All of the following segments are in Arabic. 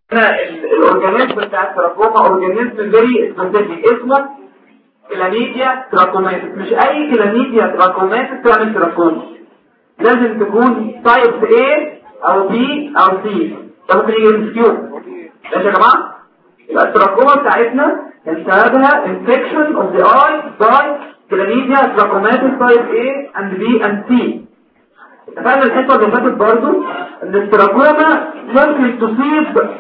الاورجانيزم بتاع التراكوما اورجانيزم فيري سبيسيفيك اسمه كلاميديا تراكوماتيس. مش اي كلاميديا تراكوماتيس تعمل تراكوما، لازم تكون تايب A او B او C. ده ممكن يجي انفكيو. ماشي يا جماعه؟ يبقى التراكوما بتاعتنا سببها infection of the eye by chlamydia trachomatis type A and B and C. اتفقنا الحصه اللي فاتت برضه ان التراكوما ممكن تصيب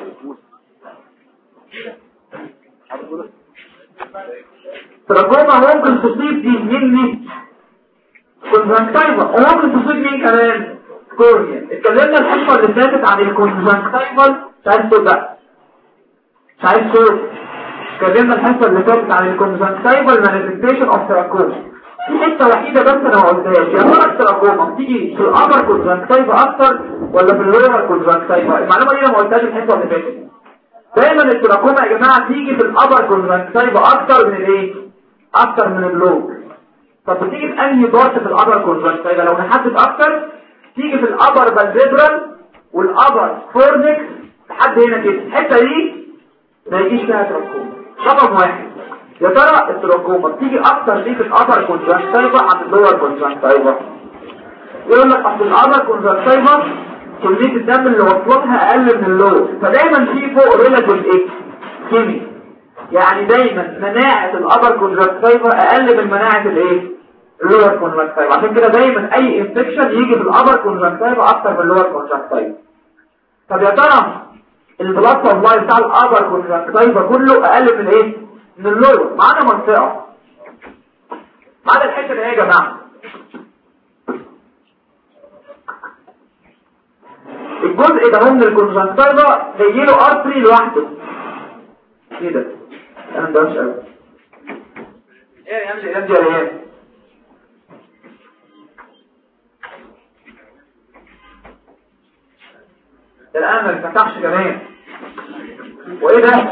دي مني كونجكتيفا، وممكن تصيب مين كمان؟ كورنيا. اتكلمنا الحصه اللي فاتت عن الكونجكتيفال مش عايز صوت. اتكلمنا الحصه اللي فاتت عن الكونجكتيفال مانيفستيشن اوف تراكوما. في حته وحيده بس انا ما قلتهاش، يا ترى التراكوما بتيجي في الابر كونجكتيفا اكتر ولا في اللور كونجكتيفا؟ المعلومه دي انا ما قلتهاش الحصه اللي فاتت. دايما التراكوما يا جماعه تيجي في الابر كونجكتيفا اكتر من الايه؟ اكتر من اللور. طب بتيجي في انهي بارت في الابر كونجكتيفا؟ لو نحدد اكتر تيجي في الابر بالفيبرال والابر فورنكس لحد هنا كده. الحته دي ما يجيش فيها تراكوما. رقم واحد، يا ترى التراكوما بتيجي اكتر ليه في الابر كونجكتيفا عن اللور كونجكتيفا؟ يقول لك اصل الابر كونجكتيفا كميه الدم اللي وصلتها اقل من اللور، فدايما في فوق ريلاتيف ايه؟ كيمي. يعني دايما مناعه الابر كونجكتيفا اقل من مناعه الايه؟ اللور كونجكتيفا. عشان كده دايما اي انفكشن يجي في الابر كونجكتيفا اكتر من اللور كونجكتيفا. طب يا ترى البلاد سبلاي بتاع الابر كونجكتيفا كله اقل من ايه؟ من اللور. معانا منطقه، معانا الحته دي يا جماعه، الجزء ده من الكونجكتيفا جاي له ارتري لوحده كده. انا ده مش قوي ايه يا امجد يا ريان. الان ما اتفتحش كمان. وايه ده؟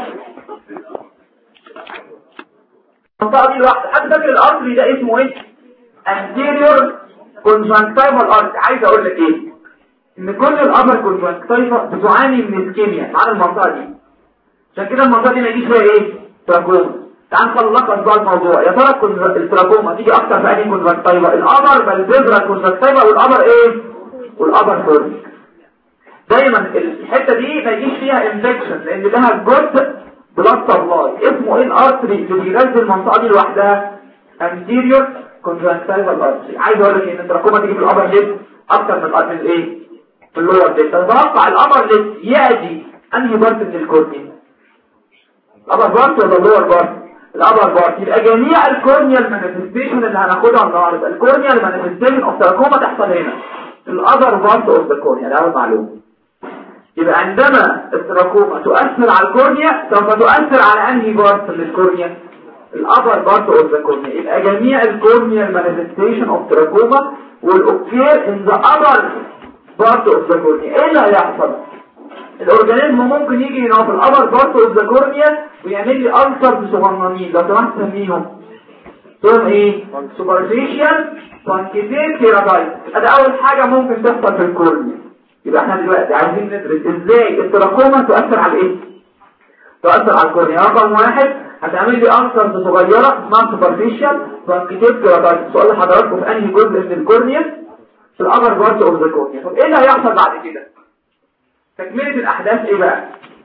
المنطقه دي لوحدها. حد فاكر الارتري ده اسمه ايه؟ anterior conjunctival artery. عايز اقول لك ايه؟ ان كل الابر كونجكتيفا بتعاني من اسكيميا على المنطقه دي. عشان كده المنطقه دي ما يجيش فيها ايه؟ تراكوما. تعال نخلص بقى الموضوع. يا ترى التراكوما تيجي اكتر في انهي كونجكتيفا؟ الابر بالفيبرال كونجكتيفا والابر ايه؟ والابر فورنكس. دايما الحته دي ما يجيش فيها انفكشن لان لها جزء بلاد سبلاي. اسمه ايه الارتري اللي بيغذي المنطقه دي لوحدها؟ anterior conjunctival artery. عايز اقول لك ان التراكوما تيجي في الابر ليب اكتر من ايه؟ في اللور ليب. تتوقع الابر ليب يأتي انهي بارت من الكورنيا؟ الابر بارت ولا اللور بارت؟ الابر بارت. يبقى جميع الكورنيال مانيفستيشن اللي هناخدها النهارده الكورنيال مانيفستيشن اوف تراكوما تحصل هنا في الابر بارت اوف ذا كورنيا. ده اول معلومه. يبقى عندما التراكوما تؤثر على الكورنيا سوف تؤثر على انهي بارت من الكورنيا؟ الابر بارت اوف ذا كورنيا. يبقى جميع الكورنيال مانيفستيشن اوف تراكوما والاوكير ان ذا ابر بارت اوف ذا كورنيا. ايه اللي هيحصل؟ الاورجانيزم ممكن يجي هنا في الابر بارت اوف ذا كورنيا ويعمل لي ألسر صغننين. لو سمحت سميهم اسمهم ايه؟ سوبرفيشال بانكيتيت كيراتايتس. ده اول حاجه ممكن تحصل في الكورنيا. يبقى احنا دلوقتي عايزين ندرس ازاي التراكوما تؤثر على ايه؟ تؤثر على الكورنيا. رقم واحد، هتعمل لي ألسر صغيره اسمها سوبرفيشال بانكيتيت كيراتايتس. سؤال لحضراتكم في انهي جزء من الكورنيا؟ في الابر بارت اوف ذا كورنيا. طب ايه اللي هيحصل بعد كده؟ تكمله الاحداث ايه بقى؟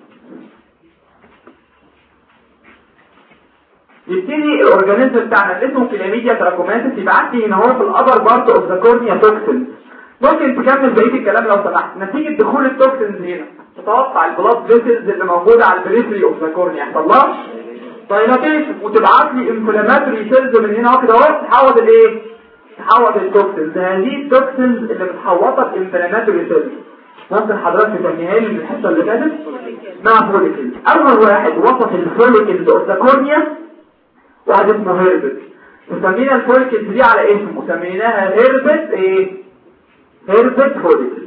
يبتدي الاورجانيزم بتاعنا اللي اسمه كلاميديا تراكوماتيس يبعت لي هنا هو في الابر بارت اوف ذا كورنيا توكسين. ممكن تكمل بقيه الكلام لو سمحت. نتيجه دخول التوكسينز هنا تتوقع البلاد فيسلز اللي موجوده على البريفري اوف ذا كورنيا يحصل لها دايلاتيشن وتبعت لي انفلاماتوري سيلز من هنا كده اهو تحول الايه؟ تحول التوكسينز. هذه التوكسينز اللي متحوطه بانفلاماتوري سيلز ممكن حضرتك تسميها لي من الحصه اللي فاتت اسمها فوليكلز. اول واحد وصف الفوليكلز اوف ذا كورنيا واحد اسمه هيربت. وسمينا الفوليكلز دي على اسمه، سميناها هيربت ايه؟ هيربت فوليكلز.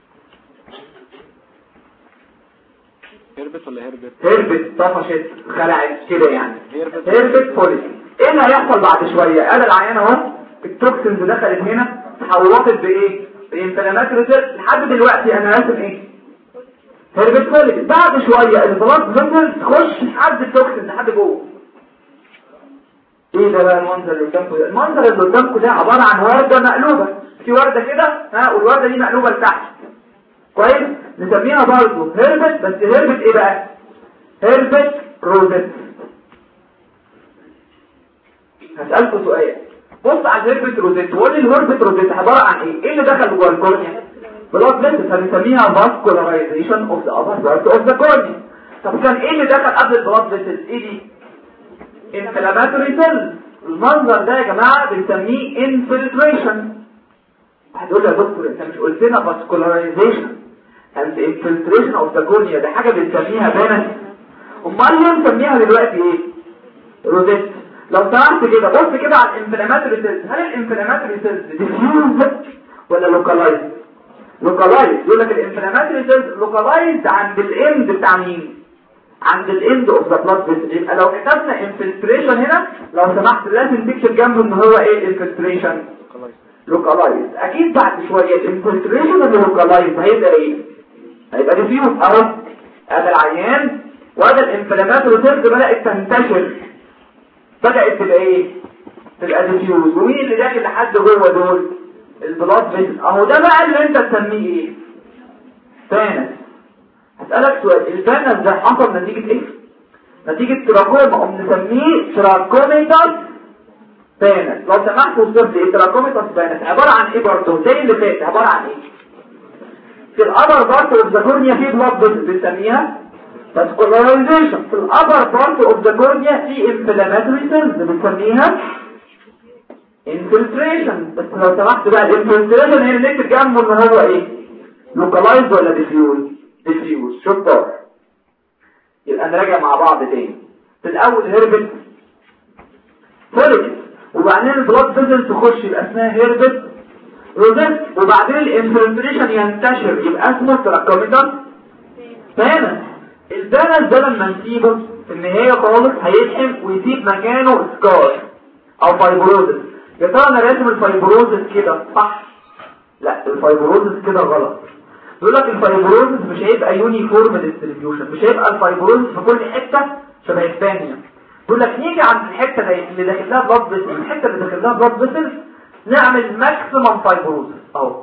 هيربت ولا هيربت؟ هيربت طفشت خلعت كده يعني. هيربت فوليكلز. ايه اللي هيحصل بعد شويه؟ قال العيان اهو التوكسينز دخلت هنا تحولت بايه؟ بانفلاماتوري سيلز. لحد دلوقتي انا راسم ايه؟ هيربت فوليكل. بعد شويه البلاد فيسلز تخش لحد التوكسين لحد جوه. ايه ده بقى المنظر اللي قدامكم ده؟ المنظر اللي قدامكم ده عباره عن ورده مقلوبه، في ورده كده والورده دي مقلوبه لتحت كويس، نسميها برضه هيربت، بس هيربت ايه بقى؟ هيربت روزيت. هسألكوا سؤال، بص على الهيربت روزيت وقول لي الهيربت روزيت عباره عن ايه؟ ايه اللي دخل جوه الكورنيا؟ بلاد فيسلز، هنسميها فاسكولارايزيشن اوف ذا ابر بارت اوف ذا كورنيا. طب كان ايه اللي دخل قبل البلاد فيسلز؟ ايه دي؟ انفلاماتوري سيلز. المنظر ده يا جماعه بنسميه انفلتريشن. هتقول لي يا دكتور انت مش قلت لنا فاسكولارايزيشن اند انفلتريشن اوف ذا كورنيا، ده حاجه بنسميها بانس؟ امال ليه بنسميها دلوقتي ايه؟ روزيت. لو سمحت كده بص كده على الانفلاماتوري سيلز، هل الانفلاماتوري سيلز ديفيوز ولا لوكالايز؟ لوكالايز. يقول لك الانفلاماتوري سيلز لوكالايز عند الاند بتاع مين؟ عند الاند اوف ذا بلاد فيسل. يبقى لو كتبنا انفلتريشن هنا لو سمحت لازم تكتب جنبه ان هو ايه الانفلتريشن؟ لوكالايز. اكيد بعد شويه الانفلتريشن اللي لوكالايز هيبقى ايه؟ هيبقى ديفيوز. اهو هذا العيان وهذا الانفلاماتوري سيلز بدات تنتشر، بدات تبقى ايه؟ تبقى ديفيوز. ومين اللي داخل لحد جوه دول؟ البلاد فيسل. اهو ده بقى اللي انت تسميه ايه؟ بانس. هسألك سؤال، البانس ده حصل نتيجة ايه؟ نتيجة تراكوما، او نسميه تراكوميتاس بانس. لو سمحت وصلت ايه تراكوميتاس بانس؟ عبارة عن ايه برضه؟ زي اللي فات، عبارة عن ايه؟ في الابر بارت اوف ذا كورنيا في بلاد فيسل بنسميها فاسكولارايزيشن. في الابر بارت اوف ذا كورنيا في انفلاماتوري سيلز بنسميها انفلتريشن. بس لو سمحت بقى الانفلتريشن هي اللي نكتب جنبه ان هو ايه؟ لوكالايز ولا ديفيوز؟ ديفيوز. شطار. يبقى نراجع مع بعض تاني. في الاول هيربت فوليكل، وبعدين البلاد فيسل تخش يبقى اسمها هيربت روزيت، وبعدين الانفلتريشن ينتشر يبقى اسمه تراكوميتاس بانس. البانس ده لما نسيبه في النهايه خالص هيلحم ويسيب مكانه سكار او فايبروزس. يا ترى انا راسم الفايبروزس كده صح؟ لا، الفايبروزس كده غلط. يقول لك الفايبروزس مش هيبقى يونيفورم ديستريبيوشن، مش هيبقى الفايبروزس في كل حته شبه الثانيه. يقول لك نيجي عند الحته اللي داخل لها بلاد فيسل، الحته اللي داخل لها بلاد فيسل نعمل ماكسيمم فايبروزس اهو.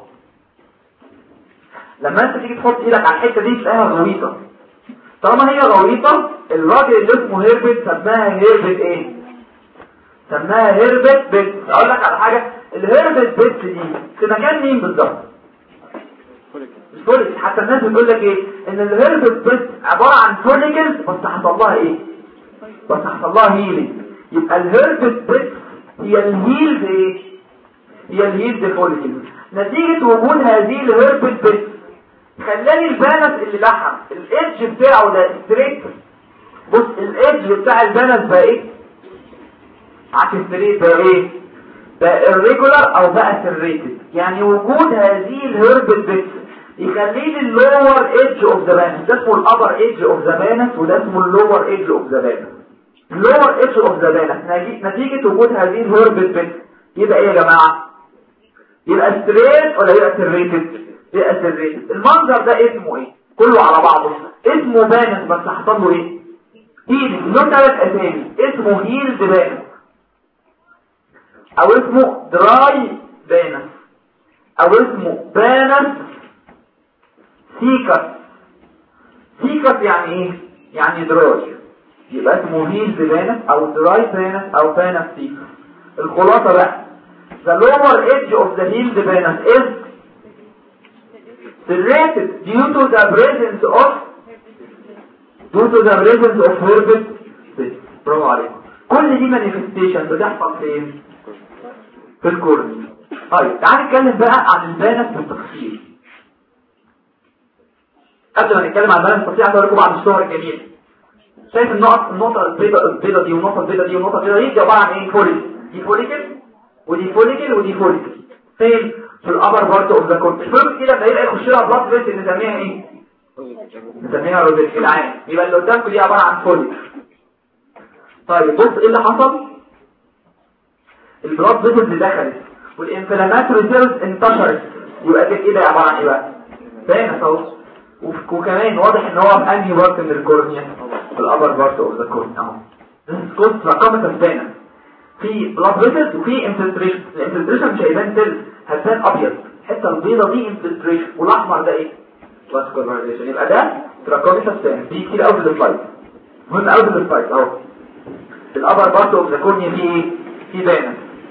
لما انت تيجي تحط ايدك على الحته دي تلاقيها غويطه. طالما هي غويطه الراجل اللي اسمه هيربت سماها هيربت ايه؟ سماها هيربت بيت. اقول لك على حاجه، الهيربت بيت دي في مكان مين بالظبط؟ فوليكل. حتى الناس بتقول لك ايه؟ ان الهيربت بيت عباره عن فوليكل بس حصل لها ايه؟ بس حصل لها هيلينج. يبقى الهيربت بيت هي الهيلد ايه؟ هي الهيلد فوليكل. نتيجه وجود هذه الهيربت بيت خلاني البانس اللي لحم الايدج بتاعه ده ستريت. بص الايدج بتاع البانس بقى ايه؟ عكس ستريت بقى ايه؟ بقى irregular او بقى serrated. يعني وجود هذه الهيربت بيت يخلي لي اللور ايدج اوف ذا بانس، ده اسمه الابر ايدج اوف ذا بانس وده اسمه اللور ايدج اوف ذا بانس. اللور ايدج اوف ذا بانس نتيجه وجود هذه الهيربت بيت يبقى ايه يا جماعه؟ يبقى ستريت ولا يبقى سريتد؟ يبقى سريتد. المنظر ده اسمه ايه؟ كله على بعضه اسمه بانس بس حصل له ايه؟ هيلد. له 3 اسامي، اسمه هيلد بانس او اسمه دراي بانس او اسمه بانس سيكس. سيكس يعني ايه؟ يعني دراي. يبقى اسمه هيلد بانس او دراي بانس او بانس سيكس. الخلاصه بقى the lower edge of the healed venous is serrated due to the presence of herbal cyst. برافو عليكم. كل دي manifestation بتحصل فين؟ في الكورنيا. طيب تعال نتكلم بقى عن البانس بالتفصيل. قبل ما نتكلم عن البانس بالتفصيل هقول لكم بعض الصور الجميله. شايف النقطه البيضاء دي والنقطه البيضاء دي والنقطه البيضاء دي عباره عن ايه؟ فوليكل. دي فوليكل ودي فوليكل ودي فوليكل. فين؟ في الابر بارت اوف ذا كورت. الفوليكل كده لما يبقى يخش لها بلاد فيسل نسميها ايه؟ نسميها روزيت. العين يبقى اللي قدامكم دي عباره عن فوليكل. طيب بص ايه اللي حصل؟ البلاد فيسل دخلت والانفلاماتوري سيلز انتشرت. يبقى كده ايه ده عباره عن ايه بقى؟ باين اهو. وكمان واضح ان هو في انهي بارت من الكورنيا، في الابر بارت اوف ذا كورنيا اهو. كنت رقم تبانه في بلاد فيسلز وفي انفلتريشن. الانفلتريشن مش هيبان سيل، هتبان ابيض، الحته البيضه دي انفلتريشن والاحمر ده ايه؟ فاسكولاريزيشن. يبقى ده تراكميتال ستان دي كتير قوي في السلايد، مهم قوي في السلايد اهو. الابر بارت اوف ذا كورنيا فيه ايه؟ في بانه.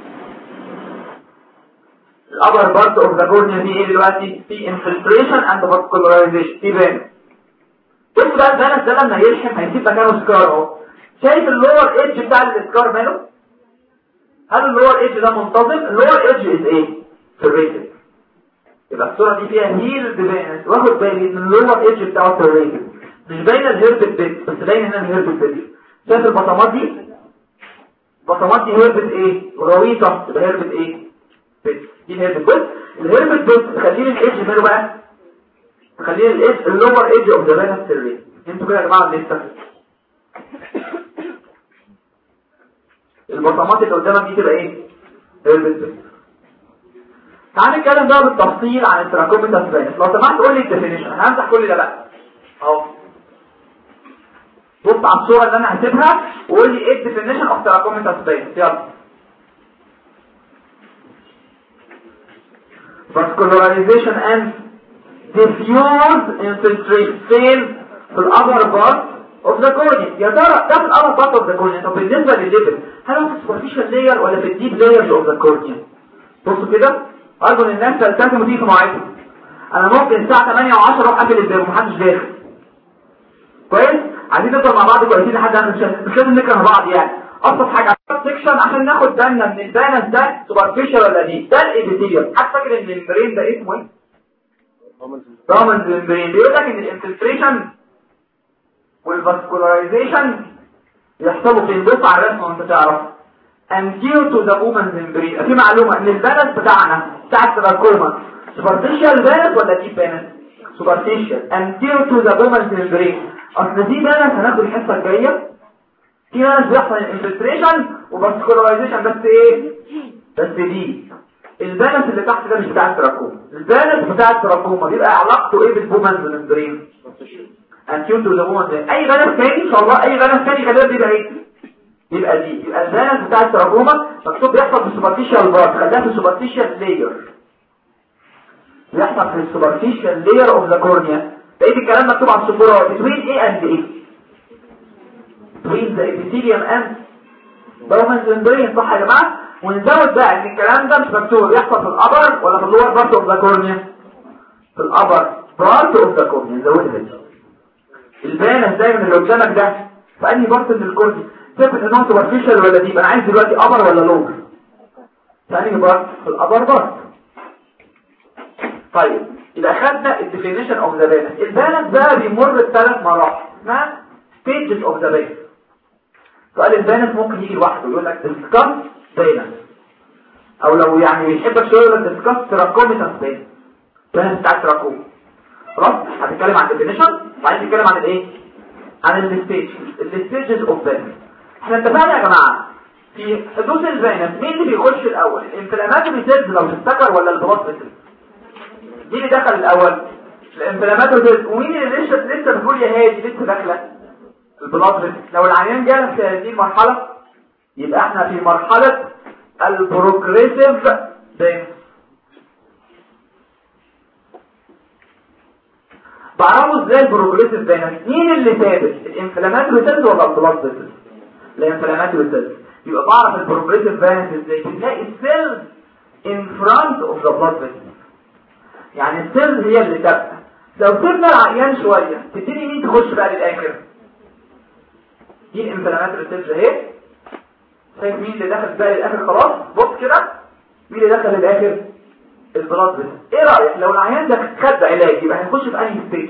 الابر بارت اوف ذا كورنيا فيه ايه دلوقتي؟ في انفلتريشن اند فاسكولاريزيشن، في بانه. بص بقى البانه ده لما يلحم هيسيب مكانه سكار اهو. شايف اللور ايدج بتاع السكار ماله؟ هل اللور ايدج ده منتظم؟ اللور ايدج از ايه؟ سيرفيتد. يبقى الصوره دي فيها هيلد بانس، واخد بالي ان اللور ايدج بتاعه سيرفيتد، مش باينه الهيربت بيت، بس باين هنا الهيربت بيت. شايف البطمات دي؟ البطمات دي هيربت ايه؟ غويطه، يبقى هيربت ايه؟ بيت. دي الهيربت بيت. الهيربت بيت تخلي الايدج ماله بقى؟ تخلي الايدج اللور ايدج اوف ذا بانس سيرفيتد. انتوا كده يا جماعه لسه البطمات اللي قدامك دي تبقى ايه؟ هيربت بيت. تعال نتكلم بقى بالتفصيل عن التراكوميتال بانس. لو سمحت قول لي الديفينيشن، انا همسح كل ده بقى اهو. بص على الصوره اللي انا هسيبها وقول لي ايه الديفينيشن اوف تراكوميتال بانس. يلا. vascularization and diffuse infiltration فين؟ في الابر بارت اوف ذا كورنيا. يا ترى ده في الابر بارت اوف ذا كورنيا. طب بالنسبه للليفل، هل هو في السوبرفيشال لاير ولا في الديب لايرز اوف ذا كورنيا؟ بصوا كده، ارجو ان الناس تلتزم وتيجي في مواعيدهم. انا ممكن الساعه 8 و10 اروح اقفل الباب ومحدش داخل. كويس؟ عايزين نفضل مع بعض كويسين لحد انا مش لازم نكره بعض يعني. ابسط حاجه سكشن عشان ناخد بالنا من البانس ده سوبرفيشال ولا دي. ده الابيثيليوم. حد فاكر ان الممبرين ده اسمه ايه؟ دومنز ممبرين. بيقول لك ان الانفلتريشن والفاسكولارايزيشن يحصلوا فين؟ بص على الرسمه وانت تعرف. anterior to the woman's membrane. في معلومه ان البانس بتاعنا بتاع التراكوما سوبرفيشال بانس ولا ديب بانس؟ سوبرفيشال. anterior to the woman's membrane. اصل دي بانس هناخد الحصه الجايه. في ناس بيحصل انفلتريشن وفاسكولارايزيشن بس ايه؟ بس دي البانس اللي تحت ده مش بتاع التراكوما. البانس بتاع التراكوما بيبقى علاقته ايه بالوومنز ممبرين؟ anterior to the woman's membrane. اي بانس تاني ان شاء الله، اي بانس تاني غالبا بيبقى ايه؟ يبقى دي. يبقى البانس بتاع التراكوما مكتوب بيحصل في السوبرفيشال بارت، خليها في السوبرفيشال لاير. بيحصل في السوبرفيشال لاير اوف ذا كورنيا. بقيت الكلام مكتوب على السبوره between ايه اند ايه؟ between the epithelium and دومنز ممبرين. صح يا جماعه؟ ونزود بقى ان الكلام ده مش مكتوب بيحصل في الابر ولا في اللور بارت اوف ذا كورنيا؟ في الابر بارت اوف ذا كورنيا. نزودها دي. البانس دايما اللي قدامك ده في انهي بارت من الكورنيا؟ ثابت ان هو سوبرفيشال ولا ديب؟ انا عايز دلوقتي ابر ولا لور؟ في انهي بارت؟ في الابر بارت. طيب يبقى خدنا الديفينيشن اوف ذا بانس. البانس بقى بيمر بثلاث مراحل اسمها ستيجز اوف ذا بانس. سؤال البانس ممكن يجي لوحده يقول لك ديسكاس بانس، او لو يعني بيحبك شويه يقول لك ديسكاس تراكوميتال بانس. بانس بتاع التراكوم. خلاص هتتكلم عن الديفينيشن وبعدين تتكلم عن الايه؟ عن الستيجز اوف بانس. احنا اتفقنا يا جماعه في حدوث البانس مين اللي بيخش الاول؟ الانفلاماتوري سيلز لو تفتكر ولا البلاد فيسلز؟ دي اللي دخل الاول الانفلاماتوري سيلز. ومين اللي لسه بتقول يا هادي لسه داخله؟ البلاد فيسلز. لو العيان جالك في هذه المرحله يبقى احنا في مرحله البروجريسيف بانس. بعرفوا ازاي البروجريسيف بانس؟ مين اللي ثابت؟ الانفلاماتوري سيلز ولا البلاد فيسلز؟ الانفلاماتوري سيلز. يبقى بعرف البروجريسيف بانس ازاي؟ بنلاقي السيلز in front of the blood vessels. يعني السيلز هي اللي ثابته. لو سيبنا العيان شويه تبتدي مين تخش بقى للاخر؟ دي الانفلاماتوري سيلز اهي. شايف مين اللي دخل بقى للاخر؟ خلاص بص كده مين اللي دخل للاخر؟ البلاد فيسلز. ايه رايك لو العيان ده خد علاج يبقى هيخش في انهي ستيج؟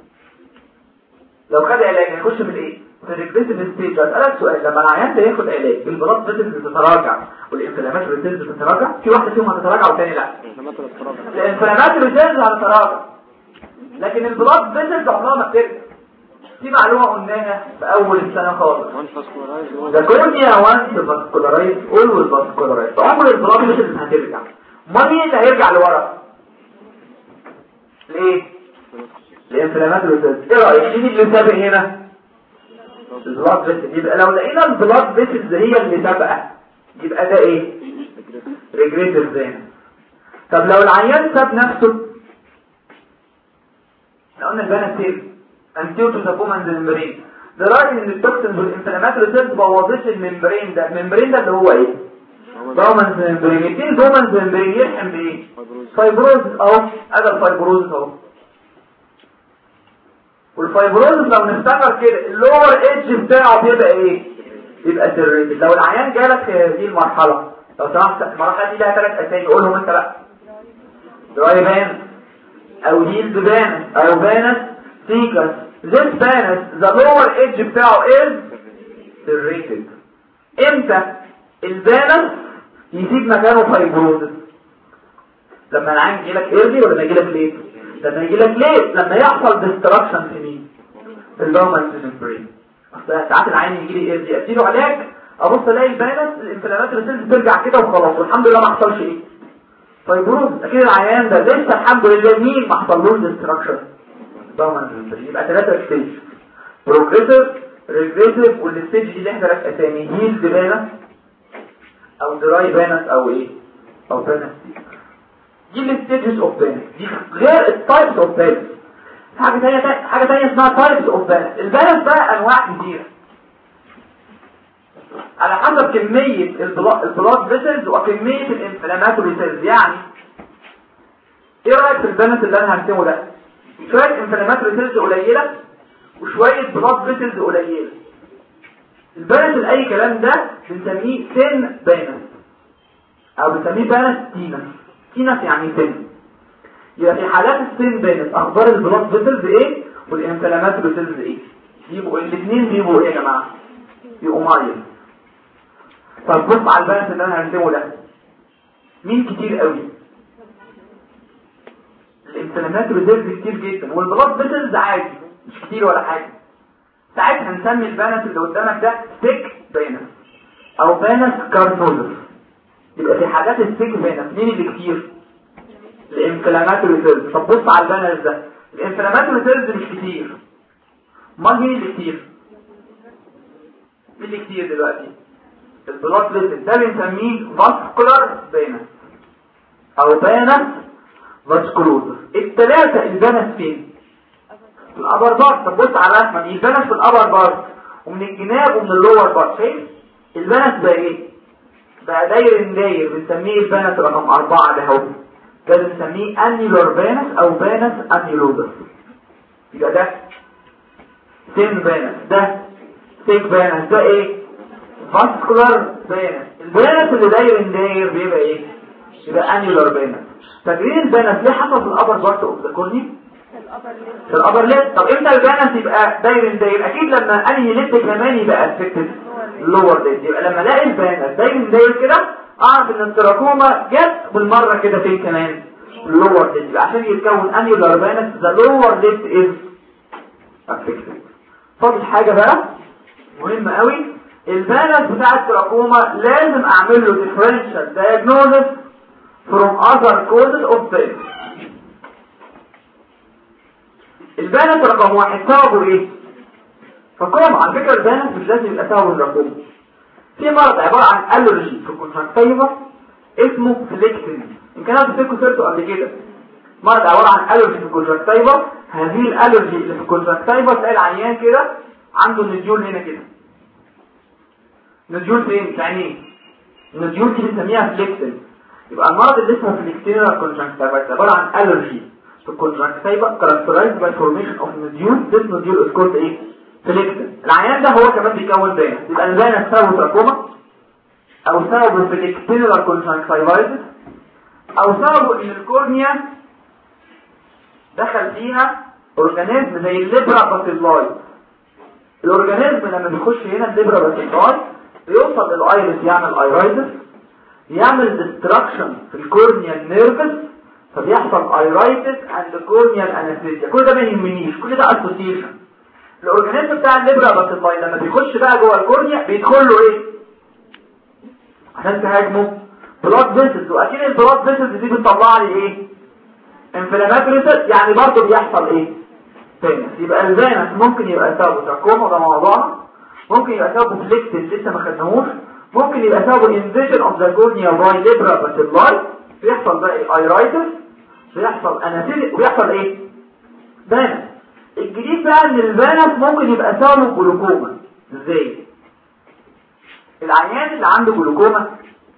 لو خد علاج هيخش في الايه؟ في الريجريسيف ستيج. اسالك سؤال، لما العيان ده ياخد علاج البلاد فيسلز بتتراجع والانفلاماتوري سيلز بتتراجع، في واحده فيهم هتتراجع والثاني لا. الانفلاماتوري سيلز هتتراجع لكن البلاد فيسلز عمرها ما بترجع. دي معلومه قلناها في اول السنه خالص. ده كورنيا وانس فاسكولارايز اولويز فاسكولارايز. عمر البلاد فيسلز هترجع. امال مين اللي هيرجع لورا؟ ليه؟ الانفلاماتوري سيلز. ايه رايك مين اللي سابق هنا؟ البلاد فيسل. يبقى لو لقينا البلاد فيسلز هي اللي سابقه يبقى ده ايه؟ ريجريتيف فين. طب لو العيان ساب نفسه، لو قلنا البانا سيل انتيو تو ذا بومنز الممبرين، ده راجل ان التوكسين والانفلاماتوري سيلز بوظت الممبرين ده. الممبرين ده اللي هو ايه؟ بومنز الممبرين. يبتدي البومنز الممبرين يلحم بايه؟ فايبروزس اهو. هذا الفايبروزس اهو. والفايبروزس لو نفتكر كده اللور ايدج بتاعه بيبقى ايه؟ يبقى سيريتد. لو العيان جالك في هذه المرحله، لو سمحت المرحله دي لها 3 اسامي قولهم انت بقى. دراي بان او هيلد بانس او بانس سيكس. this بانس the lower edge بتاعه is serrated. امتى البانس يسيب مكانه فايبروزس؟ لما العين يجيلك ايرلي ولا يجيلك ليت؟ لما يجيلك ليت، لما يحصل ديستراكشن في مين؟ في اللومنس ممبرين. ساعات العين يجيلي ايرلي اديله علاج ابص الاقي البانس الانفلاماتوري سيلز ترجع كده وخلاص والحمد لله ما حصلش ايه؟ فايبروز. اكيد العيان ده لسه الحمد لله مين ما حصلوش ديستراكشن ضمن الممبرين. يبقى 3 ستيج: بروجريسيف، ريجريسيف، والستيج دي اللي احنا لك اسامي هيلد بانس او دراي بانس او ايه؟ او بانس. دي الستيجز اوف بانس. دي غير التايبس اوف بانس. حاجه ثانيه اسمها تايبس اوف بانس. البانس بقى انواع كتير على حسب كمية البلاد فيسلز وكمية الانفلاماتوري سيلز. يعني ايه رأيك في البانس اللي انا هرسمه ده؟ شوية انفلاماتوري سيلز قليلة وشوية بلاد فيسلز قليلة. البانس الاي كلام ده بنسميه سن بانس او بنسميه بانس تينس. تينس يعني سن. يبقى في حالات السن بانس اخبار البلاد فيسلز ايه والانفلاماتوري سيلز ايه؟ يبقوا الاثنين بيبقوا ايه يا جماعة؟ يبقوا مايل. طب بص على البانس اللي انا هرسمه ده، مين كتير قوي؟ الانفلاماتوري سيلز كتير جدا والبلاد فيسلز عادي مش كتير ولا حاجه. ساعتها هنسمي البانس اللي قدامك ده ثيك بانس او بانس كارنوزس. يبقى في حالات الثيك بانس مين اللي كتير؟ الانفلاماتوري سيلز. طب بص على البانس ده، الانفلاماتوري سيلز مش كتير، امال مين اللي كتير؟ مين اللي كتير دلوقتي؟ البلاد فيسل. ده بنسميه فاسكولار بانس او بانس فاسكولوزس. الثلاثه البانس فين؟ في الابر بارت. طب بص على الرسمه دي، البانس في الابر بارت ومن الجناب ومن اللور بارت. شايف البانس بقى ايه؟ بقى داير بنسميه البانس رقم 4 ده اهو. ده بنسميه انيولار بانس او بانس انيولوزس. يبقى ده سين بانس، ده ثيك بانس، ده ايه؟ فاسكولار بانس. البانس اللي داير بيبقى ايه؟ يبقى انيولار بانس. فاكرين البانس ليه حصل في الابر بارت اوف ذا كورني؟ في الابر ليد. طب امتى البانس يبقى داير؟ اكيد لما انهي ليد كمان يبقى افكتد اللور ليد. يبقى لما الاقي البانس داير كده اعرف ان التراكوما جت بالمره كده فين كمان؟ اللور ليد. يبقى عشان يتكون انيولار بانس ذا لور ليد از افكتد. فاضل حاجه بقى مهمه قوي، البانس بتاع التراكوما لازم اعمل له differential diagnosis from other causes of pain. البانس رقم 1 سببه ايه؟ تراكوما. على فكره البانس مش لازم يبقى سببه التراكوما. في مرض عباره عن الرجي في الكونجكتيفا اسمه فليكتين. ان كان هتفكروا سيرته قبل كده. مرض عباره عن الرجي في الكونجكتيفا. هذه الالرجي اللي في الكونجكتيفا تلاقي العيان كده عنده نديول هنا كده. نديول فين؟ في عينيه. النديول دي بنسميها فليكتين. يبقى المرض اللي اسمه فليكتينال كونجكتيفا عباره عن الرجي في الكونجكتيفا characterized by formation of nodule. this nodule is called ايه؟ فليكتين. العيان ده هو كمان بيكون بانس. يبقى البانس سببه تراكوما او سببه فليكتينال كونجكتيفايتس او سببه ان الكورنيا دخل فيها اورجانيزم زي الليبرا باسيلاي. الاورجانيزم لما بيخش هنا الليبرا باسيلاي بيوصل للايرس يعمل ايرايتس، يعمل ديستراكشن في الكورنيال نيرفس فبيحصل ايرايتس اند كورنيال انستيزيا. كل ده ما يهمنيش، كل ده اسوسيشن. الاورجانيزم بتاع الليبرا باسيلاي لما بيخش بقى جوه الكورنيا بيدخل له ايه؟ عشان تهاجمه بلاد فيسلز. واكيد البلاد فيسلز دي بتطلع لي ايه؟ انفلاماتوري سيلز. يعني برضه بيحصل ايه؟ تاني. يبقى الفانس ممكن يبقى سببه تراكوما، ده موضوعنا. ممكن يبقى سببه فليكتد لسه ما خدناهوش. ممكن يبقى سببه انفيجن اوف ذا كورنيا باي ليبرا باسيلاي، بيحصل بقى ايرايتس، بيحصل انافيليك، وبيحصل ايه؟ فانس. الجديد بقى ان الفانس ممكن يبقى سببه جلوكوما. ازاي؟ العيان اللي عنده جلوكوما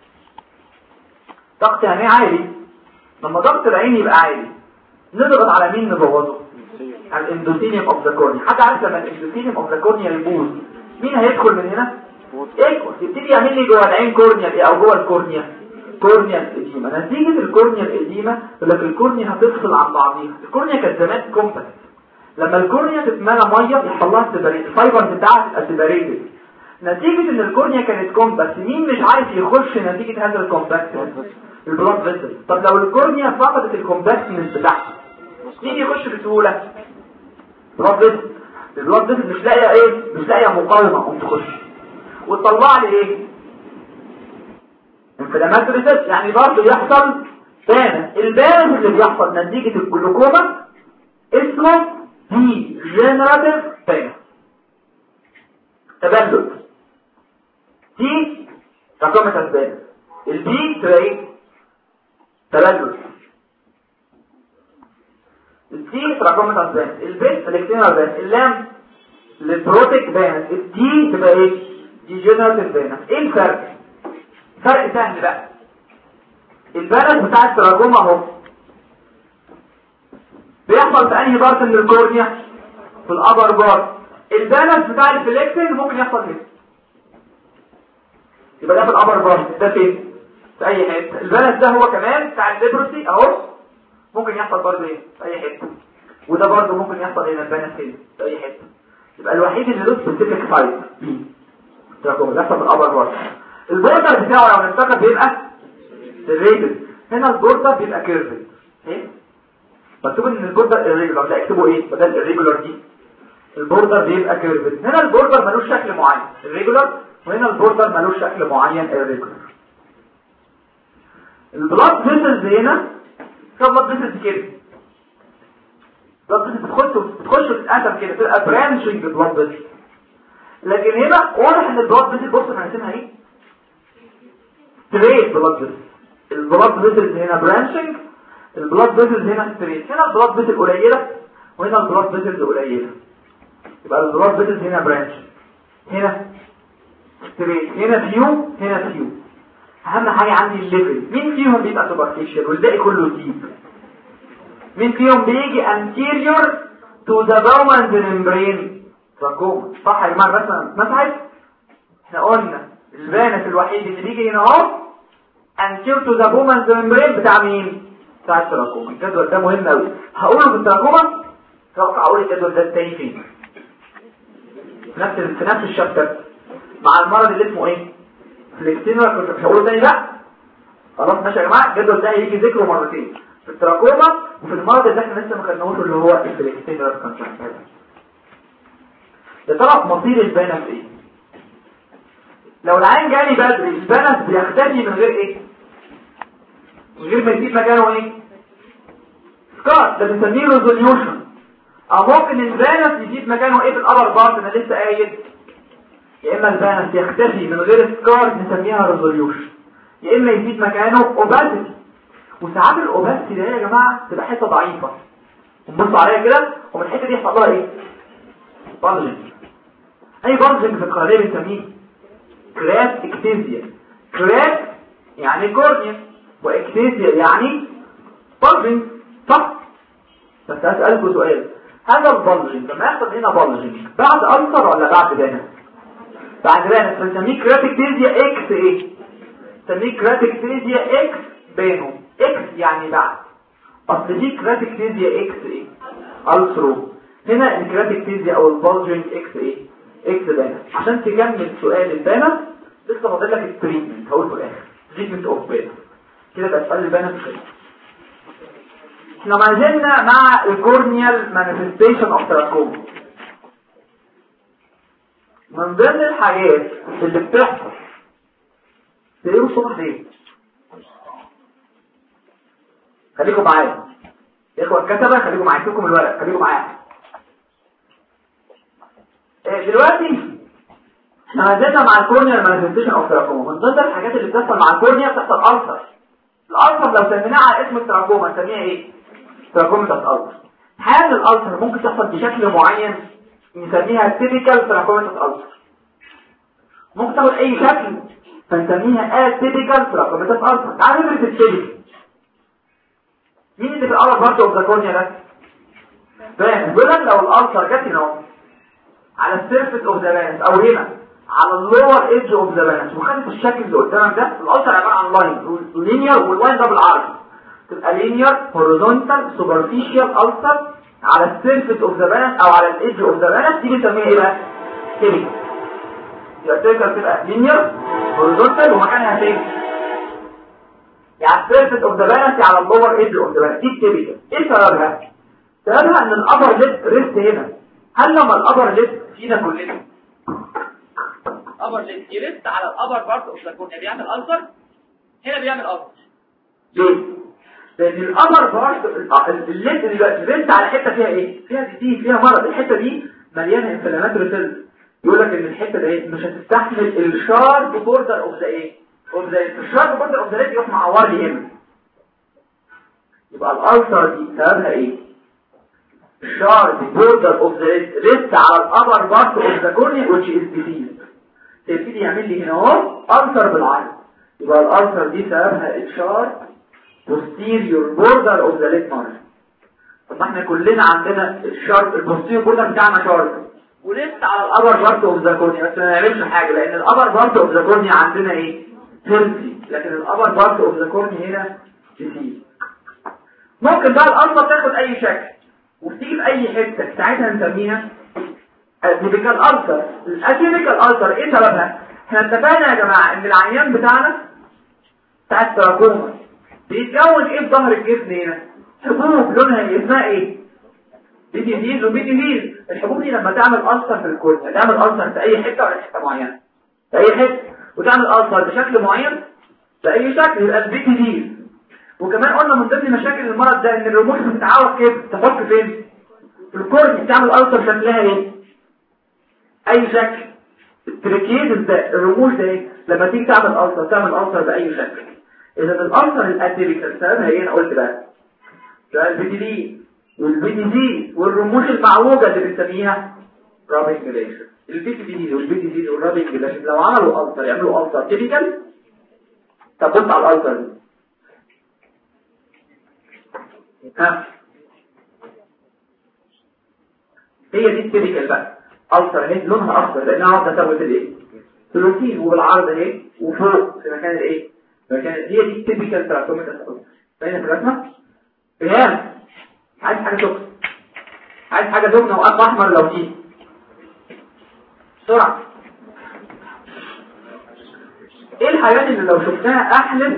ضغط عينيه عالي، لما ضغط العين يبقى عالي نضغط على مين نبوظه؟ على الاندوثيليوم اوف ذا كورنيا. حد عارف لما الاندوثيليوم اوف ذا كورنيا يبوظ مين هيدخل من هنا؟ ايكوس، يبتدي يعمل لي جوه العين كورنيا ايه او جوه الكورنيا كورنيا الاديمه. نتيجه الكورنيا الاديمه يقول لك الكورنيا هتفصل عن بعضيها. الكورنيا كانت زمان كومباكت، لما الكورنيا تتملى ميه يحصل لها سيبريت، الفايبر بتاعها تبقى سيبريتد. نتيجه ان الكورنيا كانت كومباكت مين مش عارف يخش نتيجه هذا الكومباكت؟ البلاد فيسل. طب لو الكورنيا فقدت الكومباكتنس بتاعها مين يخش بسهوله؟ البلاد فيسل. البلاد فيسل مش لاقيه ايه؟ مش لاقيه مقاومه قوم تخش وتطلع لي ايه؟ انفلاماتوري سيل. يعني برضه يحصل فانس. الفانس اللي بيحصل نتيجه الجلوكوما اسمه دي جنراتيف فانس، تبلد. دي رقم اسباب، البي تبقى ايه؟ تبلد. التي رقم اسباب، البيت الكتينال فانس، اللام البروتيك فانس، الدي تبقى ايه؟ دي جنراتيف فانس. ايه الفرق؟ فرق سهل بقى. الفانس بتاع التراكوما اهو بيحصل في انهي بارت من الكورنيا؟ في الابر بارت. الفانس بتاع الفليكسنج ممكن يحصل هنا، يبقى ده في الابر بارت، ده فين؟ في اي حته. الفانس ده هو كمان بتاع الليبروسي اهو ممكن يحصل برضه ايه؟ في اي حته. وده برضه ممكن يحصل هنا الفانس هنا في اي حته. يبقى الوحيد اللي له سبيسيفيك سايت تراكوما ده في الابر بارت. البوردر بتاعه لو نفتكر بيبقى الريجل، هنا البوردر بيبقى كيرفد. ايه مكتوب ان البوردر الريجولار، لا اكتبوا ايه بدل الريجولار دي؟ البوردر بيبقى كيرفد. هنا البوردر ملوش شكل معين الريجولار، وهنا البوردر ملوش شكل معين الريجولار. البلاد فيسلز هنا بلاد فيسلز كده، بلاد فيسلز بتخش وتتقسم كده تبقى برانشنج بلاد فيسلز. لكن هنا واضح ان البلاد فيسلز بص احنا هنسميها ايه؟ ستريت بلاد فيسلز. البلاد فيسلز هنا برانشنج، البلاد فيسلز هنا ستريت. هنا البلاد فيسل قليله وهنا البلاد فيسلز قليله، يبقى البلاد فيسلز هنا برانش، هنا ستريت، هنا فيو، هنا فيو. اهم حاجه عندي الليفل، مين فيهم بيبقى سوبرفيشال والباقي كله ديب؟ مين فيهم بيجي anterior to the Bowman's membrane؟ تراكوما. صح يا جماعه؟ مثلا مسحت احنا قلنا الفانس الوحيد اللي بيجي هنا اهو anterior to the Bowman's membrane بتاع مين؟ بتاع التراكوما. الجدول ده مهم قوي هقوله في التراكوما، اتوقع اقول الجدول ده التاني فين؟ في نفس الشابتر مع المرض اللي اسمه ايه؟ فليكتينر. كنت مش هقوله تاني بقى خلاص ماشي يا جماعه. الجدول ده هيجي ذكره مرتين، في التراكوما وفي المرض اللي احنا لسه ما خدناهوش اللي هو الفليكتينر كونتراكت. يا ترى مصير الفانس ايه؟ لو العين جالي بدري الفانس بيختفي من غير ايه؟ من غير ما يسيب مكانه ايه؟ سكار، ده بنسميه ريزوليوشن. او ممكن الفانس يسيب مكانه ايه في الابر بارت؟ انا لسه قايل يا اما الفانس يختفي من غير سكار نسميها ريزوليوشن، يا اما يزيد مكانه اوباسيتي. وساعات الاوباسيتي ده يا جماعه تبقى حته ضعيفه ونبص عليها كده ومن الحته دي يحصل لها ايه؟ بلجنج. اي بلجنج في القرنيه بنسميه كراك اكتيزيا. كراك يعني كورنيا واكتيزيا يعني بلجنج، صح؟ بس هسألكوا سؤال، هذا البلجنج لما يحصل هنا بلجنج بعد ألسر ولا بعد بانس؟ بعد بانس. بنسميه كراتيكتيزيا اكس ايه؟ بنسميه كراتيكتيزيا اكس بانو. اكس يعني بعد، اصل دي كراتيكتيزيا اكس ايه؟ ألسرو. هنا الكراتيكتيزيا او البلجنج اكس ايه؟ اكس بانس. عشان تكمل سؤال البانس لسه فاضل لك التريتمنت، هقول في الاخر تريتمنت اوف بانس كده بقى سؤال البانس كده. احنا ما زلنا مع الكورنيال مانيفستيشن اوف تراكوما. من ضمن الحاجات اللي بتحصل تلاقيه الصبح ليه؟ خليكم معايا يا اخوة الكتبة، خليكم معايا، سيبكم الورق، خليكم معايا. دلوقتي احنا نزلنا مع الكورنيا مانيفستيشن اوف تراكوما. من ضمن الحاجات اللي بتحصل مع الكورنيا بتحصل ألسر. الألسر لو سميناها على اسم التراكوما نسميها ايه؟ تراكوما الألسر. هذا الألسر ممكن تحصل بشكل معين نسميها تيبيكال تراكوما الألسر. ممكن تاخد اي شكل فنسميها اتيبيكال تراكوما الألسر. تعالى ندرس التيبيكال. مين اللي في الأول بارت اوف ذا كورنيا ده؟ فاهم؟ بيقول لك لو الألسر جت هنا على السيرفيس اوف ذا بانس او هنا على اللور ايدج اوف ذا بانس وخدت الشكل اللي قدامك ده، الألسر عباره عن لاين لينير واللاين ده بالعرض، تبقى لينير هوريزونتال سوبرفيشال ألسر على السيرفيس اوف ذا بانس او على الايدج اوف ذا بانس. دي بنسميها ايه بقى؟ تيبيكال. يبقى التيبيكال تبقى لينير هوريزونتال ومكانها فين؟ يعني السيرفيس اوف ذا بانس على اللور ايدج اوف ذا بانس. دي التيبيكال. ايه سببها؟ سببها ان الابر ليب ريست هنا. هل لما الابر ليب فينا كلنا ابر ليب يرست على الابر بارت اوف ذا كورنيا بيعمل ألسر؟ هنا بيعمل ألسر. ليه؟ لان الابر بارت الليب اللي ريست على حته فيها ايه؟ فيها دي فيها مرض. الحته دي مليانه انفلاماتوري سيلز. يقول لك ان الحته دي مش هتستحمل الشارب بوردر اوف ذا ايه؟ اوف ذا الشارب بوردر اوف ذا ليب يروح معور لي هنا. يبقى الألسر دي سببها ايه؟ sharp border of the rest على الأبر part of the cornea which is diseased. تبتدي يعمل لي هنا اهو ألسر بالعرض. يبقى الألسر دي سببها الشارب posterior border of the left margin. طب احنا كلنا عندنا الشارب البوستيريور border بتاعنا شارب ولسه على الأبر part of the cornea، بس ما نعملش حاجة لأن الأبر part of the cornea عندنا ايه؟ healthy، لكن الأبر part of the cornea هنا diseased. ممكن بقى الألسر تاخد أي شكل وتيجي في اي حته ساعتها نسميها اتيبيكال ألسر. الاتيبيكال ألسر ايه سببها؟ احنا اتفقنا يا جماعه ان العيان بتاعنا بتاع التراكوما بيتكون ايه في ظهر الجسم هنا؟ حبوب لونها اسمها ايه؟ بيديزيز وبيديزيز. الحبوب دي لما تعمل ألسر في الكورنيا تعمل ألسر في اي حته ولا حته معينه؟ في اي حته، وتعمل ألسر بشكل معين في اي شكل يبقى البيديزيز. وكمان قلنا من ضمن مشاكل المرض ده ان الرموش بتتعوج كده تفك فين؟ في الكورنيا. تعمل ألسر شكلها ايه؟ اي شكل. التريكيز ده الرموش ده ايه؟ لما تيجي تعمل ألسر باي شكل. اذا الألسر الاتيبيكال سببها ايه؟ انا قلت بقى ده البيديلين والبيديزيز والرموش المعوجه اللي بنسميها رابنجليشن. البيديزيز والرابنجليشن لو عملوا ألسر يعملوا ألسر تيبيكال. طب بص على الألسر دي هي دي التيبيكال بقى. ألسر اهي لونها اخضر لانها واخده ثروه الايه؟ البروتين وبالعرض اهي وفوق في مكان الايه؟ مكان هي دي التيبيكال تراكوما الألسر. باينه في الرسمه؟ فهم؟ عايز حاجه سخنه، عايز حاجه سخنه وقف احمر لو دي بسرعه. ايه الحاجات اللي لو شفتها احلف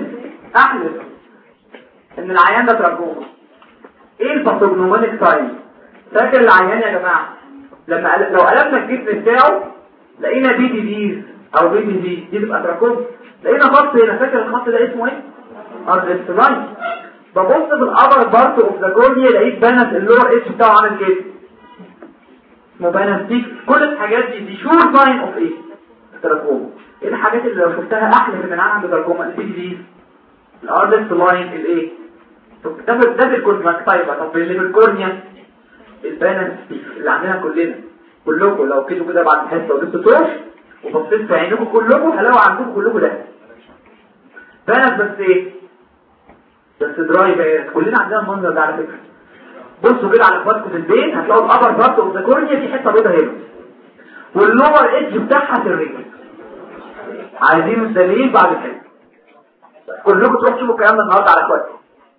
ان العيان ده تراكوما؟ ايه الباثوجنومونيك ساين؟ فاكر العيان يا جماعه لو قلبنا الجسم بتاعه لقينا بي ديزيز او بي ديزيز دي تبقى تراكوما. لقينا خط هنا، فاكر الخط ده اسمه ايه؟ ارتلاين. ببص بالابر بارت اوف ذا كورنيا لقيت بانس اللور اتش بتاعه عامل كده اسمه بانس دي. كل الحاجات دي شور ساين اوف ايه؟ تراكوما. ايه الحاجات اللي لو شفتها احلف ان انا عندي تراكوما؟ البي ديزيز، الارتلاين، الايه؟ طب ده في الكونجكتيفا. طب اللي في الكورنيا البانس اللي عندنا كلكم لو كده بعد الحصه وجبت توش وبصيت في عينكم كلكم هلاقوا عندكم كلكم ده بانس. بس ايه؟ بس دراي بانس. كلنا عندنا المنظر ده على فكره. بصوا كده على اخواتكم في البيت هتلاقوا الابر بارت اوف ذا كورنيا دي حته بيضاء هنا واللور ايدج بتاعها في الرجل. عايزين الدليل بعد كده. كلكم تروحوا تشوفوا الكلام ده النهارده على اخواتكم.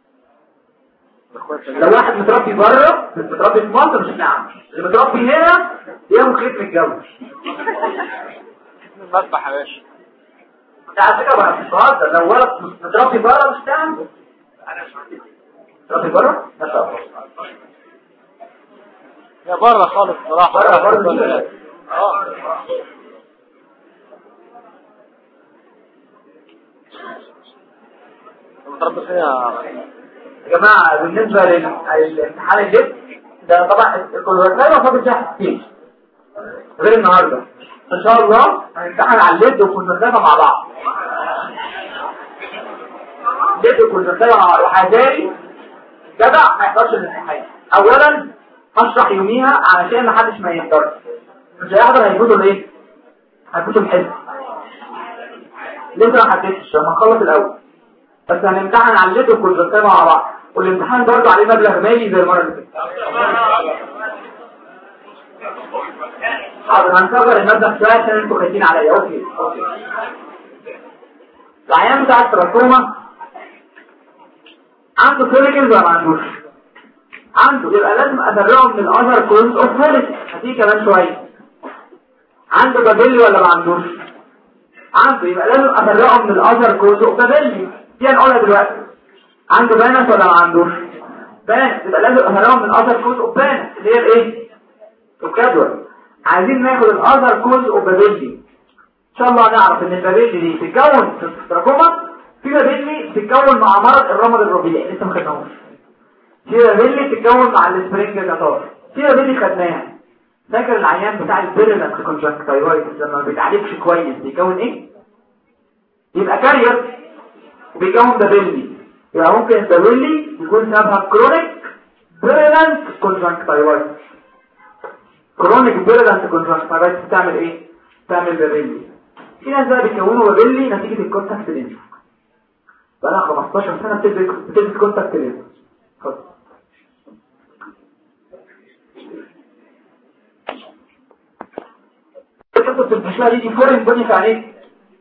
لو واحد متربي بره مش متربي في مصر مش هتعمل. اللي متربي هنا ياخد خيط من الجو. مذبح يا باشا. على فكره بقى مش بهزر، لو ولد متربي بره مش هتعمل. متربي بره ما شاء الله. يا بره خالص صراحه. بره متربي فيها يا جماعه. بالنسبه للامتحان اللب ده طبعا الكونفرتايل فاضل فيها حاجتين. غير النهارده ان شاء الله هنمتحن على الليد والكونجكتيفا مع بعض. الليد والكونجكتيفا مع بعض وحذاري جدع ما يحضرش الامتحان. اولا هشرح يوميها علشان محدش ما يحضرش، مش هيحضر هيفوتوا الايه؟ هيفوتوا الحزب. لسه ما حددتش لما نخلص الاول، بس هنمتحن على الليد والكونجكتيفا مع بعض، والامتحان برضه عليه مبلغ مالي زي المره اللي فاتت. حاضر هنكبر المبلغ شويه عشان انتوا خايفين عليا. اوكي العيان بتاع التراكوما عنده كلينيكال ولا ما عندوش؟ عنده، يبقى لازم افرقه من الاذر كوز اوف هيلث. هتيجي كمان شويه. عنده بابيلي ولا ما عندوش؟ عنده، يبقى لازم افرقه من الاذر كوز اوف بابيلي. دي هنقولها دلوقتي. عنده بانس ولا ما عندوش؟ بانس، يبقى لازم افرقه من الاذر كوز اوف بانس اللي هي الايه؟ الجدول. عايزين ناخد الاذر كوز اوف بابيلي. ان شاء الله نعرف ان البابيلي دي تتكون في التراكوما، في بابيلي تتكون مع مرض الرمد الربيعي لسه ما خدناهوش، في بابيلي تتكون مع السبرينج كاتار، في بابيلي خدناها. فاكر العيان بتاع البيرلنت كونجكتيفايتس لما ما بيتعالجش كويس بيكون ايه؟ يبقى كارير وبيكون بابيلي. يبقى ممكن البابيلي يكون سببها كرونيك بيرلنت كونجكتيفايتس. كرونيك بيرلنت كونجكتيفايتس تعمل ايه؟ تعمل بابيلي. في ناس بقى بيكونوا بابيلي نتيجه الكونتاكت لينز، بقى لها 15 سنه بتلبس كونتاكت لينز. كنت بتشوفها دي فورين بودي في عينيك.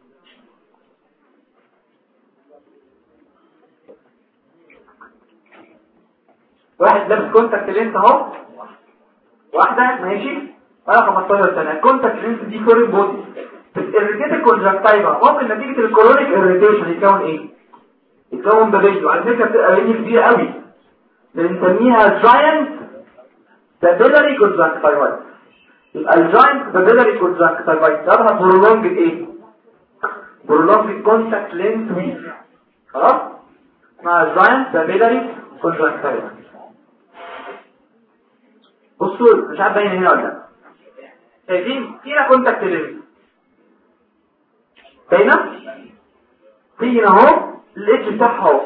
واحد لابس كونتاكت لينز اهو، واحده ماشي بقى 15 سنه. الكونتاكت لينز دي فورين بودي بتريتيت الكونجكتيفا، ممكن نتيجه الكرونيك اريتيشن يكون ايه؟ يكون بابيلي. وعلى فكره بتبقى بابيلي كبيره قوي بنسميها جاينت بابيلاري كونجكتيفايتس. يبقى الجاينت بابيلاري كونجكتيفايتس سببها برولونج ايه؟ برولونج كونتاكت لينز ويك. خلاص مع الجاينت بابيلاري كونجكتيفايتس. بصوا مش عارف باين هنا ولا لا، شايفين فينا كونتاكت لينز باينه؟ فينا اهو الاتش بتاعها اهو.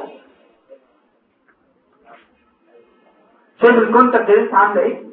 شايف الكونتاكت لينز عامله ايه؟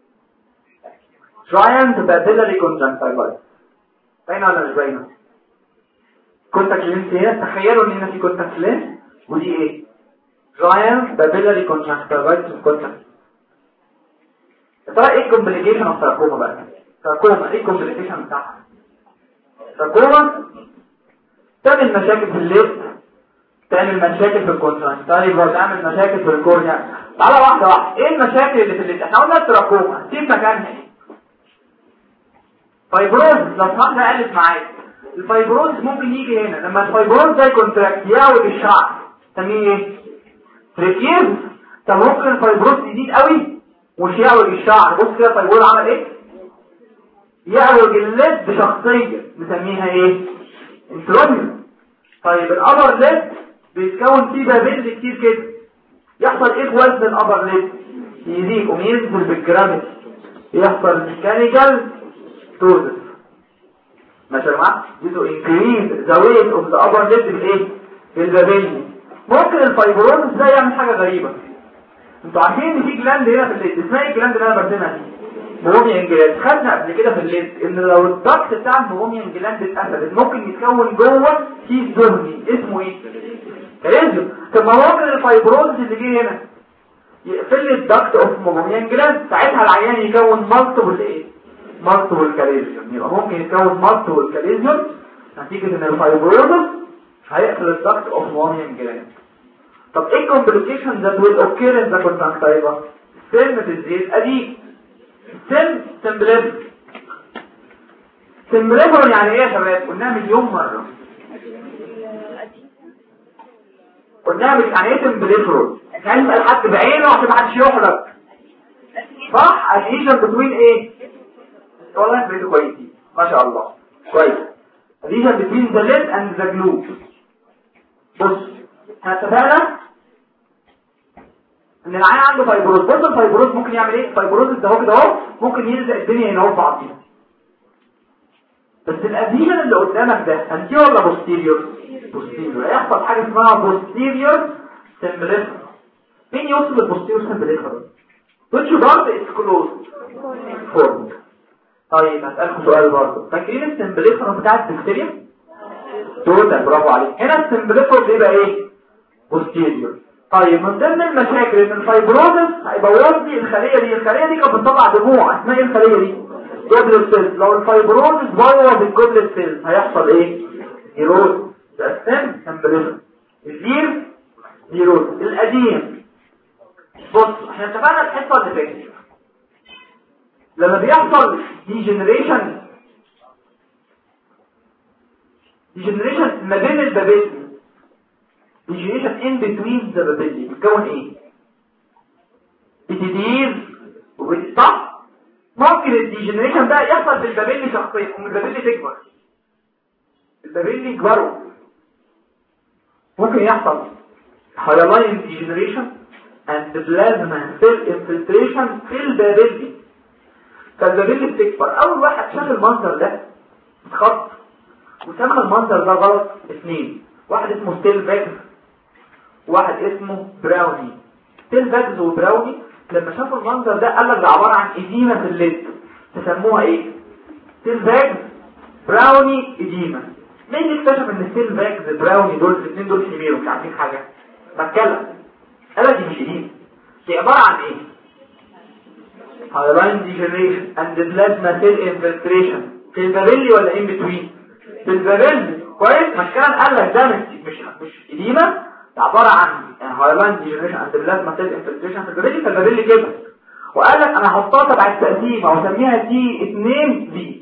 جاينت بابيلاري كونجكتيفايتس. باينه ولا مش باينه؟ كونتاكت لينز هنا، تخيلوا ان هنا في كونتاكت لينز ودي ايه؟ جاينت بابيلاري كونجكتيفايتس كونتاكت. ترى ايه الكومبليكيشن اوف تراكوما بقى؟ تراكوما ايه الكومبليكيشن بتاعها؟ تراكوما تعمل مشاكل في الليد، تعمل مشاكل في الكونتراكتايل، وتعمل مشاكل في الكورنيا. تعالى واحده واحده. ايه المشاكل اللي في الليد؟ احنا قلنا التراكوما سيب مكانها ايه؟ فايبروز. لو سمعتها قالت معايا الفايبروز ممكن يجي هنا لما الفايبروز ده يكونتراكت يعوج الشعر نسميه ايه؟ تريكيز. طب ممكن الفايبروز يزيد قوي ومش يعوج الشعر. بص كده الفايبروز عمل ايه؟ يعوج الليد بشخصيه نسميها ايه؟ انتروميوم. طيب الابر ليد بيتكون فيه بابيل كتير كده، يحصل ايه في وزن الابر ليد؟ يزيد وينزل بالجرافيتي، يحصل ميكانيكال توزن. ماشي يا جماعه؟ دي تو انكريز ذا ويت اوف ذا ابر ليد بالايه؟ بالبابيل. ممكن الفايبروز ده يعمل حاجه غريبه. انتوا عارفين ان في جلاند هنا في الليد اسمها ايه الجلاند اللي انا برسمها دي؟ موميان جلاند. خدنا قبل كده في الليد ان لو الضغط بتاع الموميان جلاند اتقفلت ممكن يتكون جوه كيس دهني اسمه ايه؟ كاليزيوم. طب ما ممكن الفايبروز اللي جه هنا يقفل لي الضغط اوف موميان جلاند، ساعتها العيان يكون مالتيبل ايه؟ مالتيبل كاليزيوم. يبقى ممكن يتكون مالتيبل كاليزيوم نتيجه ان الفايبروز هيقفل الضغط اوف موميان جلاند. طب ايه الكومبليكيشن ذات ويل اوكير ان ذا كونتراكتايفا؟ سن في الزيت ادي سن سمبليفر. سمبليفر يعني ايه يا شباب؟ قلناها مليون مره. قلناها يعني ايه سمبليفر؟ يعني يبقى الحد بعينه عشان ما حدش يحرق، صح؟ اديشن بتوين ايه؟ والله انتوا بقيتوا كويسين ما شاء الله كويس. اديشن بتوين ذا ليد اند ذا جلو. بص هتفقنا ان العين عنده فايبروز. بص الفايبروز ممكن يعمل ايه؟ الفايبروز ده هو كده اهو ممكن يلزق الدنيا هنا اهو في بعضيها. بس الاديشن اللي قدامك ده انتيريور ولا بوستيريور؟ بوستيريور. هيحصل حاجه اسمها بوستيريور سمبليفر. مين يوصل للبوستيريور سمبليفر؟ which part is closed formed. طيب هسألكم سؤال برضه، فاكرين السمبليفر بتاع البكتيريا؟ توتال، برافو عليك. هنا السمبليفر بيبقى ايه؟ بوستيريور. طيب من ضمن المشاكل ان الفايبروزس هيبوظ لي الخليه دي كانت بتطلع دموع، اسمها ايه الخليه دي؟ جوبلت سيلز. لو الفايبروزس بوظ الجوبلت سيلز هيحصل ايه؟ نيروز. ده سمبليفر. الزير نيروز. القديم بص احنا اتفقنا الحصه اللي فاتت لما بيحصل ديجنريشن ما بين البابيلي، ديجنريشن ان بتوين ذا بابيلي، بتكون ايه؟ بتدير صح؟ ممكن الديجنريشن ده يحصل بالبابيلي شخصيا ومن البابيلي تكبر، البابيلي يكبروا. ممكن يحصل هايلاين ديجنريشن and plasma cell infiltration في البابيلي، فالبابيلي بتكبر. اول واحد شاف المنظر ده خط وسمى المنظر ده غلط. اثنين، واحد اسمه ستيل باكس وواحد اسمه براوني. ستيل باكس وبراوني لما شافوا المنظر ده قال لك ده عباره عن اديمه في الليد، تسموها ايه؟ ستيل باكس براوني اديمه. مين اللي اكتشف ان ستيل باكس براوني دول الاثنين دول كبيروا مش عارفين حاجه؟ بتكلم قال دي مش اديمه، دي عباره عن ايه؟ hyaline degeneration and plasma cell infiltration في البابيلي ولا ان بتوين؟ في البابيلي. كويس. مش كان قال لك ده مش اديمه، ده عباره عن hyaline degeneration and plasma cell infiltration في البابيلي، فالبابيلي كده. وقال لك انا هحطها تبع التقسيمه واسميها دي 2 في.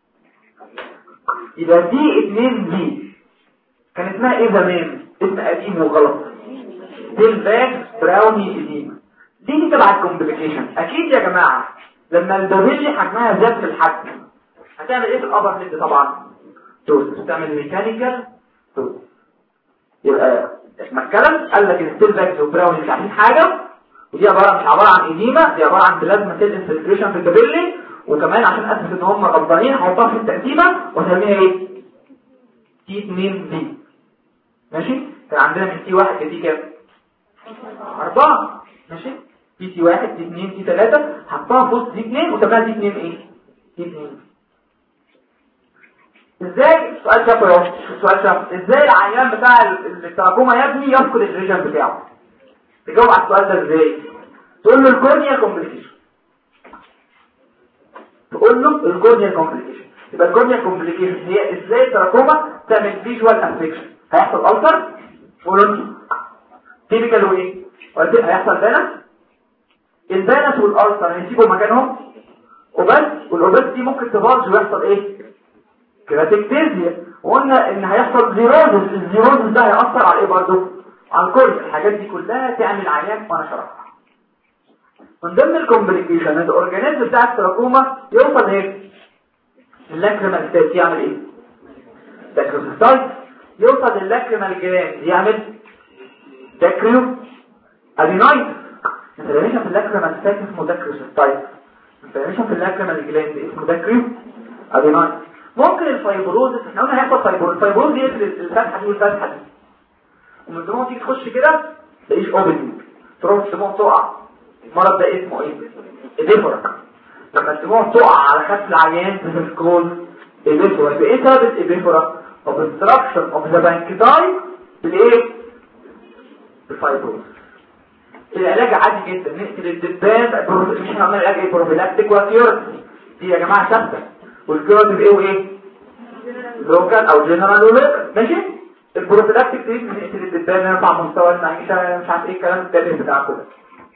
يبقى دي 2 في كان اسمها ايه زمان؟ اسم قديم وغلط، ستيل باك براوني اديمه. دي تبع الكومبليكيشن. اكيد يا جماعه لما البابيلي حجمها زاد في الحجم هتعمل ايه في الابر ليد؟ طبعا توز، تعمل ميكانيكال توز. يبقى مكلم قال لك الستيل باك وبراوني مش عارفين حاجه، ودي مش عباره عن اديمه، دي عباره عن بلازما سيل انفلتريشن في البابيلي. وكمان عشان اثبت ان هم غلطانين هحطها في التقسيمه واسميها ايه؟ تي 2 في. ماشي. كان عندنا من تي 1 لتي كام؟ 4. ماشي. تي 1 تي 2 تي 3 حطها في وسط تي 2 وسميها تي 2 ايه؟ تي 2. ازاي؟ السؤال شافه اهو، السؤال شافه ازاي العيان بتاع التراكوما يا ابني يفقد الريجن بتاعه؟ تجاوب على السؤال ده ازاي؟ تقول له الكورنيا كومبليكيشن، تقول له الكورنيا كومبليكيشن. يبقى الكورنيا كومبليكيشن هي ازاي التراكوما تعمل فيجوال افكشن. هيحصل ألسر ولونجي تيبيكال وايه؟ هيحصل بانس. البانس والألسر هيسيبوا مكانهم وبس، والأوبس دي ممكن تبارج ويحصل ايه؟ كراتيكتيزيا. وقلنا ان هيحصل زيروزس، الزيروزس ده هيأثر على ايه برضه؟ على الكورنيا. الحاجات دي كلها تعمل عيان وانا شرحها. من ضمن الكومبليكيشن الاورجانيزم بتاع التراكوما يوصل ايه؟ اللاكريمال ستيت يعمل ايه؟ داكروسيستايت. يوصل اللاكريمال جلاند يعمل داكريو ادينايت. انفلاميشن في اللاكريمال ستيت اسمه داكروسيستايت، انفلاميشن في اللاكريمال جلاند اسمه داكريو ادينايت. ممكن الفايبروزس، احنا قلنا هيحصل فايبروز دي الفتحه دي والفتحه دي، ومن الدموع تيجي تخش كده تلاقيش اوبننج، تروح الدموع تقع. المرض ده اسمه ايه؟ اديفورا. لما الدموع تقع على خد العيان بتسكول اديفورا. بايه سبب الاديفورا؟ obstruction of the pancreas بالايه؟ بالفايبروز. العلاج عادي جدا، نقتل الدبان. مش هنعمل علاج ايه؟ بروفيلاكتيك وكيورتي. دي يا جماعه ثابته. والكيورتي بايه وايه؟ لوكال او جنرال ولوكال. ماشي. البروفيلاكتيك دي نقتل الدبان، نرفع مستوى المعيشه، مش عارف ايه الكلام التاني بتاع كده.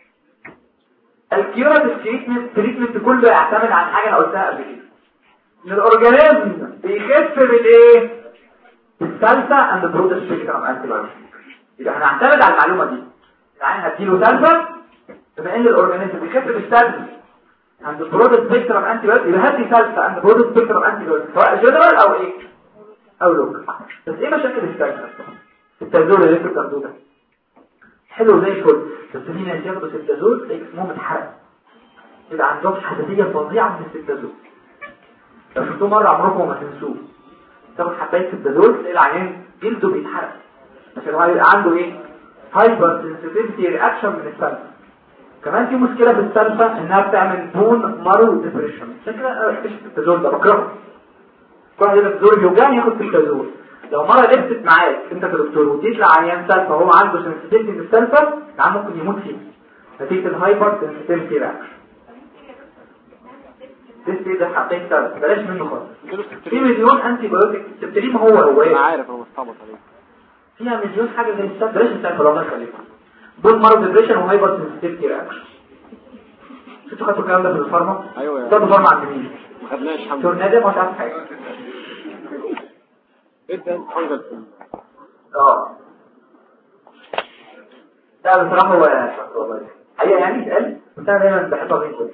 الكيورتيف تريتمنت كله يعتمد على حاجه انا قلتها قبل كده، ان الاورجانيزم بيخف بالايه؟ بالسلفا اند برود سبيكترم انتي بايوتيك. يبقى هنعتمد على المعلومه دي، يعني هديله سلفا بما ان الاورجانيزم بيخف بالسلفا اند برود سبيكترم انتي بايوتيك، يبقى هدي سلفا اند برود سبيكترم انتي بايوتيك سواء جنرال او ايه؟ او لوكال. بس ايه مشاكل السلفا؟ التازول اللي انت بتاخدوه ده حلو زي الفل، بس في ناس ياخدوا التازول تلاقي اسمهم اتحرق، يبقى عندهم حساسيه فظيعه من التازول. لو شفتوه مره عمركم ما تنسوه. تاخد حبايه البازول تلاقي العيان جلده بيتحرق عشان هو يبقى عنده ايه؟ هايبر سنسيتيفيتي رياكشن من السلفه. كمان في مشكله في السلفه انها بتعمل بون مارو ديبريشن. عشان كده اكتشفت البازول ده بكرهه. كل واحد يقول لك زور بيوجعني ياخد في البازول. لو مره لبست معاك انت كدكتور وتطلع عيان سلفه وهو عنده سنسيتيفيتي من السلفه العيان ممكن يموت فيه نتيجه الهايبر سنسيتيفيتي رياكشن. ده حقيقة بلاش منه خالص. في مليون انتي بايوتيك السبتريم هو انا عارف هو مستعبط عليه. فيها مليون حاجه زي السبت بلاش السبت الله يخليك. دول مرض ديبريشن وهايبر سنسيتيفيتي رياكشن. شفتوا خدتوا الكلام ده في الفارما؟ ايوه ده الفارما عند مين؟ ما خدناش الحمد لله. نادم مش عارف حاجه. ايه ده حاجه ده بصراحه هو والله حقيقه يعني اتقال بس انا دايما بحب اقول كده.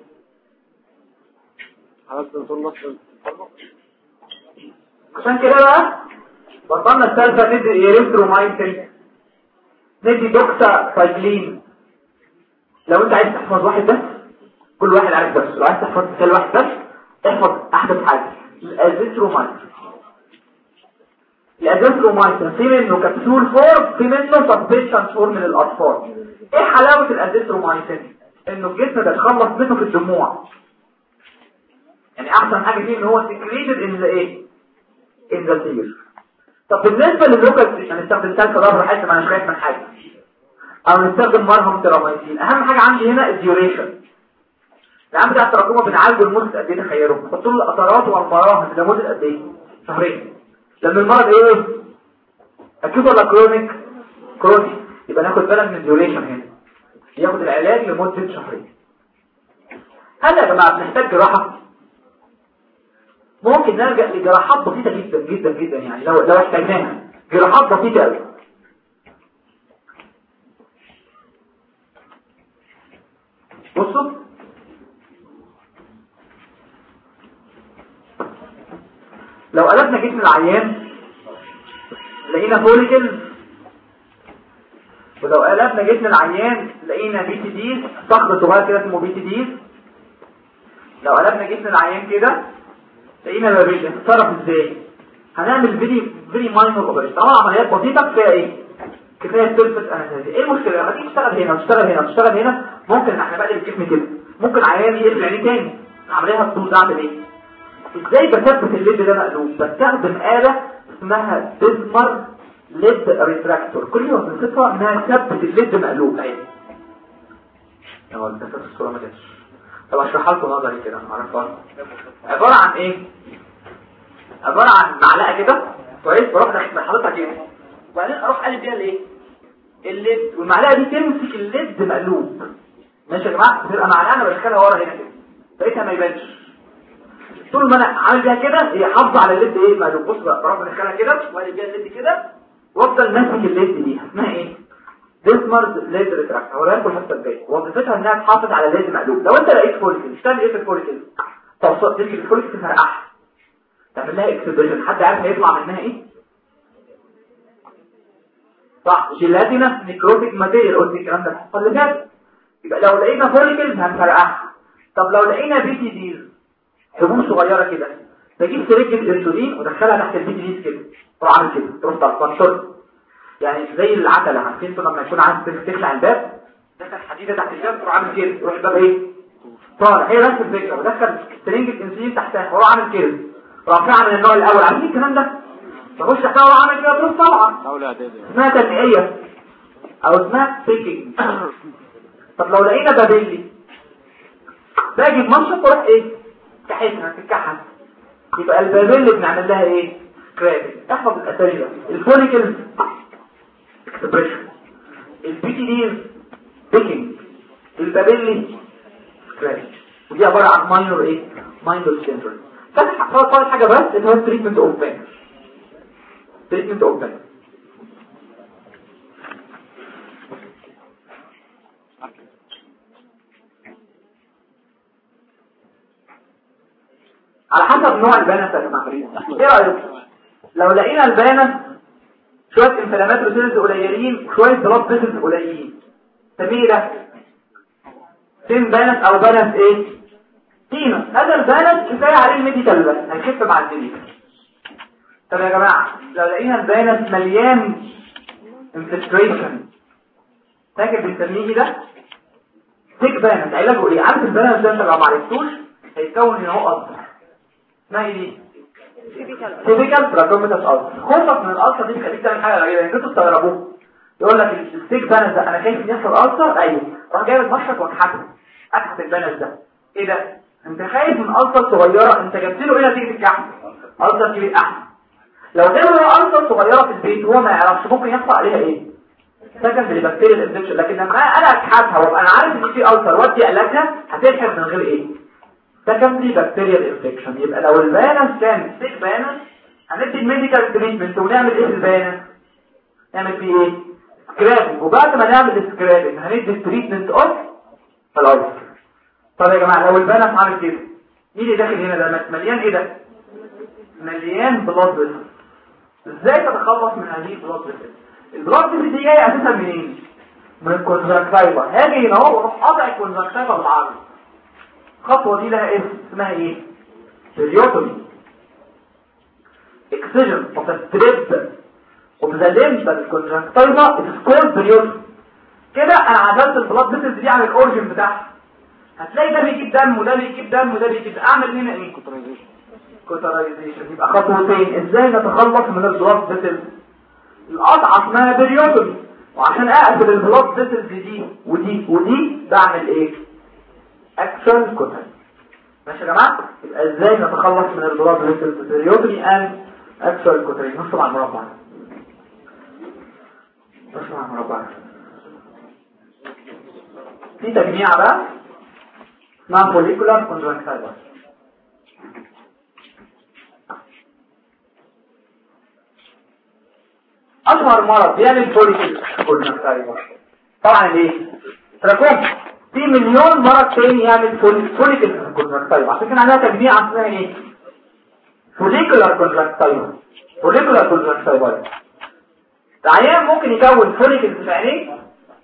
عشان كده بقى بطلنا السالفه ندي ايريثرومايسين ندي دوكسا سايكلين. لو انت عايز تحفظ واحد بس كل واحد عارف بس، لو عايز تحفظ مثال واحد بس احفظ احدث حاجه الازيثرومايسين. الازيثرومايسين في منه كبسول فورم في منه سسبنشن فورم من الاطفال. ايه حلاوه الازيثرومايسين؟ انه الجسم بيتخلص منه في الدموع. يعني احسن حاجه فيه ان هو سكريتد ان ذا ايه؟ ان ذا تير. طب بالنسبه لللوكال هنستخدم تلك ضرر حيث ما انا خايف من حاجه او نستخدم مرهم تراميسين. اهم حاجه عندي هنا الديوريشن. العام بتاع التراكمه بنعالجه لمده قد ايه؟ تخيلوا نحط له القطرات والمراهم لمده قد ايه؟ شهرين. لان المرض ايه؟ اكيد ولا كرونيك؟ كرونيك. يبقى ناخد بالك من الديوريشن هنا. ياخد العلاج لمده شهرين. هل يا جماعه بنحتاج جراحه؟ ممكن نلجأ لجراحات بسيطة جدا جدا جدا يعني لو احتاجناها جراحات بسيطة قوي. بصوا لو قلبنا جسم العيان لقينا فوليكل، ولو قلبنا جسم العيان لقينا بي تي ديز صخر صغير كده اسمه بي تي ديز، لو قلبنا جسم العيان كده لقينا بابيل هنتصرف ازاي؟ هنعمل فيري ماينور اوبريشن. طبعا عمليات بسيطه كفايه ايه؟ كفايه سيرفيس انستيزيا. ايه المشكله؟ لما تيجي تشتغل هنا وتشتغل هنا وتشتغل هنا ممكن احنا بقى الجسم كده ممكن عيان يقلب عينيه تاني. العمليه هتطول. اعمل ايه؟ ازاي بثبت الليد ده مقلوب؟ بستخدم آلة اسمها بيزمر ليد ريتراكتور. كل يوم بنصفها انها تثبت الليد مقلوب. اهي اهو ده في الصوره ما جاتش. طب اشرحها لكم نظري كده عارفها. عباره عن ايه؟ عباره عن معلقه كده كويس بروح حاططها كده وبعدين اروح قلب بيها الايه؟ الليد، والمعلقه دي تمسك الليد مقلوب. ماشي يا جماعه؟ تبقى معلقه انا بدخلها ورا هنا كده بقيتها ما يبانش. طول ما انا عامل بيها كده هي حافظه على الليد ايه مقلوب. بص بقى بروح بدخلها كده وقلب بيها الليد كده وافضل ماسك الليد دي. اسمها ايه؟ ديسمرز ليد ريتراكت. هقولها لكم الحته الجايه. وظيفتها انها تحافظ على الليد مقلوب. لو انت لقيت فوليكل اشتغل ايه في الفوليكل؟ توصل تمسك الفوليكل تفرقعها تعمل لها اكسبريشن. حد عارف هيطلع منها ايه؟ صح، جيلاتينا نيكروتيك ماتيريال. قلت الكلام ده الحصه اللي فاتت. يبقى لو لقينا فوليكل هنفرقعها. طب لو لقينا بي تي ديز حبوب صغيره كده بجيب سرنجه الانسولين ودخلها تحت البي تي ديز كده تروح عامل كده تروح تنشر يعني زي العتله. عارفين انتوا لما يكون عايز تخلع الباب دخل حديده تحت الباب تروح عامل كده يروح الباب ايه؟ طالع. هي نفس الفكره. بدخل سرنجه الانسولين تحتها واروح عامل كده رافعه من النوع الاول. عارفين الكلام ده؟ بخش تحتها واروح عامل كده تروح طالعه. اسمها تنقيه او اسمها بيكينج. طب لو لقينا بابيلي باجي بمنشط واروح ايه؟ كحتها تتكحل. يبقى البابيلي بنعمل لها ايه؟ سكرابنج. احفظ الاسامي ده. الفوليكل اكسبريشن، البي تي ديز بيكينج، البابيلي سكرابنج. ودي عباره عن ماينور ايه؟ ماينور سيندروم. فاضل حاجه بس اللي هو التريتمنت اوف بين. تريتمنت اوف بين على حسب نوع البانس يا جماعه. ايه رايك لو لقينا البانس شويه انفلامات سيلز قليلين وشويه بلاد فيسلز قليلين؟ سميه ده سين بانس او بانس ايه؟ سينوس. هذا الفانس كفايه عليه الميديكال بس هيخف مع الميديكال. طب يا جماعه لو لقينا الفانس مليان انفلتريشن فاكر بنسميه ايه ده؟ تيك فانس. علاجه ايه؟ عارف الفانس ده لو ما عرفتوش هيتكون ان هو ألسر. اسمها ايه دي؟ تيبيكال تراكوميتاس ألسر. خوفك من الألسر دي بيخليك تعمل حاجه غريبه يعني انتوا تستغربوه. يقول لك التيك فانس ده انا خايف ان يحصل ألسر. ايوه راح جايب المشرط واكحته اكحت الفانس ده. ايه ده؟ انت خايف من ألسر صغيره انت جبت له ايه نتيجه الكحت؟ ألسر كبير احسن. لو جاب له ألسر صغيره في البيت وهو ما يعرفش ممكن يحصل عليها ايه؟ سكندري بكتيريال انفكشن. لكن لما انا اكحتها وابقى انا عارف ان في ألسر وادي علاجها هتلحق من غير ايه؟ سكندري بكتيريال انفكشن. يبقى لو الفانس كان سيك فانس هندي الميديكال تريتمنت ونعمل ايه في الفانس؟ نعمل فيه ايه؟ سكرابنج. وبعد ما نعمل سكرابنج هندي التريتمنت اوف الألسر. طب يا جماعه لو الفانس عامل كده مين اللي داخل هنا ده؟ مليان ايه ده؟ مليان بلاد فيسل. ازاي تتخلص من هذه البلاد فيسل؟ البلاد فيسل دي جايه اساسا منين؟ من الكونجكتيفا. هاجي هنا اهو واروح قاطع الكونجكتيفا بالعرض. الخطوه دي لها اسم اسمها ايه؟ بيريوتومي. اكسجن اوف ستريب اوف ذا ليمبال كونجكتيفا از كولد بيريوتومي. كده انا عدلت البلاد فيسل دي عن الاوريجن بتاعها. هتلاقي ده بيجيب دم وده بيجيب دم وده بيجيب. اعمل هنا ايه؟ كوترايزيشن. يبقى خطوتين ازاي نتخلص من البلاد فيسل. القطعه اسمها بيريوتومي وعشان اقفل البلاد فيسل دي ودي ودي بعمل ايه؟ اكشن كوتراي. ماشي يا جماعه؟ يبقى ازاي نتخلص من البلاد فيسل بيريوتومي اند اكشن كوتراي. نص مع المربع نص مع المربع. في تجميع بقى اسمها فوليكولار كونجكتيفا. اشهر مرض بيعمل فوليكولار طبعا ليه؟ تراكم. في مليون مرض تاني يعمل فوليكولار عشان كده عندها تجميع اسمها ايه؟ فوليكولار كونجكتيفا. فوليكولار كونجكتيفا. العيان ممكن يكون فوليكلز في عينيه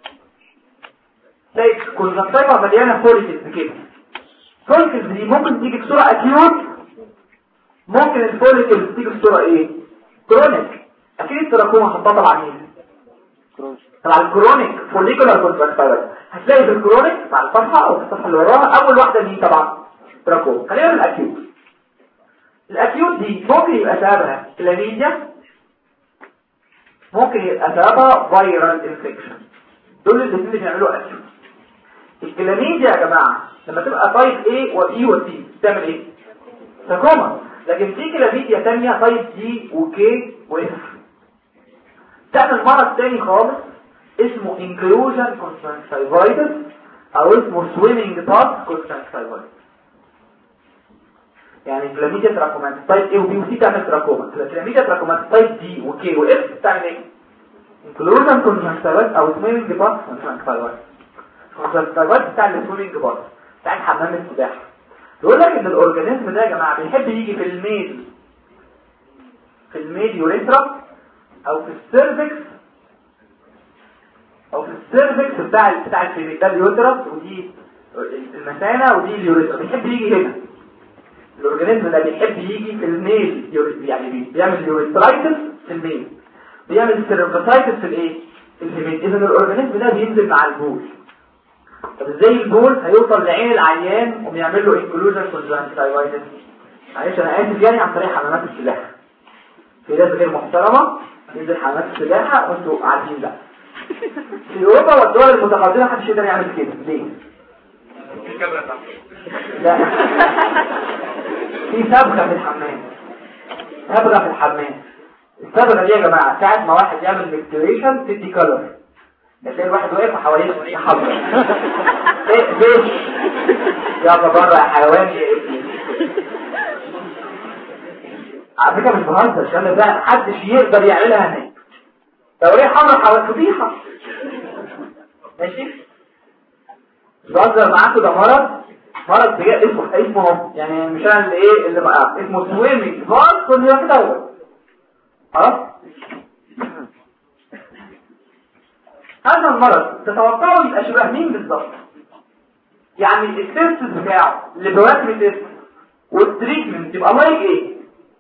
زي كونجكتيفا مليانه فوليكلز كده. الفوليكلز دي ممكن تيجي بصوره اكيوت. ممكن الفوليكلز تيجي بصوره ايه؟ كرونيك. اكيد التراكم هتطلع على مين؟ على الكرونيك فوليكولار كونجكتيفا. هتلاقي في الكرونيك مع الصفحه او الصفحه اللي وراها اول واحده دي طبعا تراكم. خلينا من الاكيوت. الاكيوت دي ممكن يبقى سببها كلاميديا. ممكن يبقى سببها فيرال انفكشن. دول الاثنين اللي بيعملوا اكيوت. الكلاميديا يا جماعه لما تبقى تايب A وإي وسي تعمل ايه؟ تراكم. لكن في كلاميديا ثانيه تايب دي وكي واف تعمل مرض تاني خالص اسمه inclusion conjunctivitis او اسمه swimming part conjunctivitis. يعني كلاميديا تراكومات تايب A وB وC تعمل تراكوما. كلاميديا تراكومات تايب D وK وF تعمل ايه؟ inclusion conjunctivitis او swimming part conjunctivitis. conjunctivitis بتاع السويمنج بارت بتاع حمام السباحه. يقول لك ان الاورجانيزم ده يا جماعه بيحب يجي في الميل يوريثرا او في السيرفكس بتاع الفيميل. ده اليوترس ودي المثانه ودي اليوريثرا. بيحب يجي هنا. الاورجانيزم ده بيحب يجي في الميل يعني بيعمل يوريثرايتس في الميل. بيعمل سيرفكسايتس في الايه؟ في الفيميل. اذا الاورجانيزم ده بينزل مع البول. طب ازاي البول هيوصل لعين العيان وبيعمل له انكلوجن كونجكتيفايتس؟ معلش انا اسف يعني عن طريق حمامات السباحه. في ناس غير محترمه ينزل حمامات السباحه وانتوا عارفين ده. في اوروبا والدول المتقدمه محدش يقدر يعمل كده. ليه؟ لا في صبغه في الحمام. الصبغه دي يا جماعه ساعه ما واحد يعمل ميكتوريشن تدي كلر. تلاقي الواحد واقف حواليه يحضر ايه ليش يلا بره يا حيوان يا ابني. على فكره مش بهزر عشان ده محدش يقدر يعملها هناك. دوريه حمراء حوالي فضيحه. ماشي مش بهزر معاكم. ده مرض بجد اسمه يعني مش انا اللي ايه اللي بقى اسمه سويمنج بارت كونجكتيفا. خلاص هذا المرض تتوقعوا يبقى شبه مين بالظبط؟ يعني التست بتاعه اللابوراتوري تيست والتريتمنت يبقى لايك ايه؟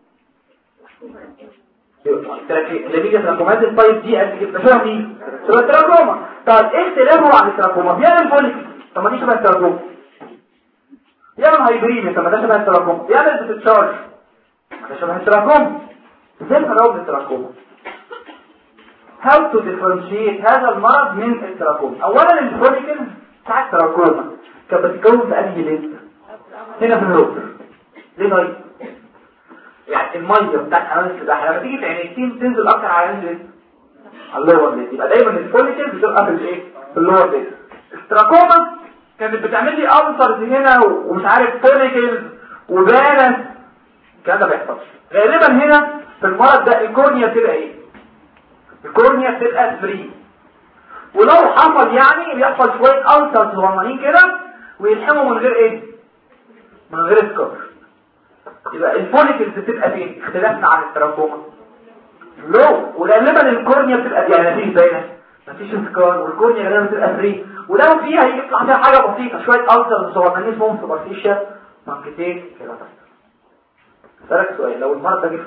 كلاميديا تراكومات الطيب دي قد كده شبه مين؟ شبه التراكوما. طب ايه اختلافه عن التراكوما؟ بيعمل فوليك، طب ما دي شبه التراكوما. يعمل هايبريميا، طب ما ده شبه التراكوما. يعمل بتتشارج، ده شبه التراكوما. ازاي نفرقه من التراكوما؟ how to differentiate هذا المرض من التراكوما؟ اولا الفوليكل بتاع التراكوما كانت بتتكون في انهي ليست؟ هنا في الروتر. ليه طيب؟ يعني الميه بتاعت حمام السباحه لما تيجي في عينيكين تنزل اكتر على الليست، على اللور ليست. يبقى دايما الفوليكل بتبقى في الايه؟ في اللور ليست. التراكوما كانت بتعمل لي ألسرز هنا ومش عارف فوليكل وبانس. الكلام ده بيحصلش غالبا هنا في المرض ده. الكورنيا بتبقى ايه؟ الكورنيا بتبقى فري، ولو حصل يعني بيحصل شويه ألسرز صغننين كده ويلحموا من غير ايه؟ من غير سكار. يبقى الفوليكلز بتبقى فين؟ اختلافنا عن التراكوما لو، وغالبا الكورنيا بتبقى يعني مفيش باينه، مفيش سكار، والكورنيا غالبا بتبقى فري، ولو فيها يطلع فيها حاجه بسيطه شويه ألسرز صغننين اسمهم سوبرفيشال مانكيتين كده. اسالك سؤال، لو المرض ده جه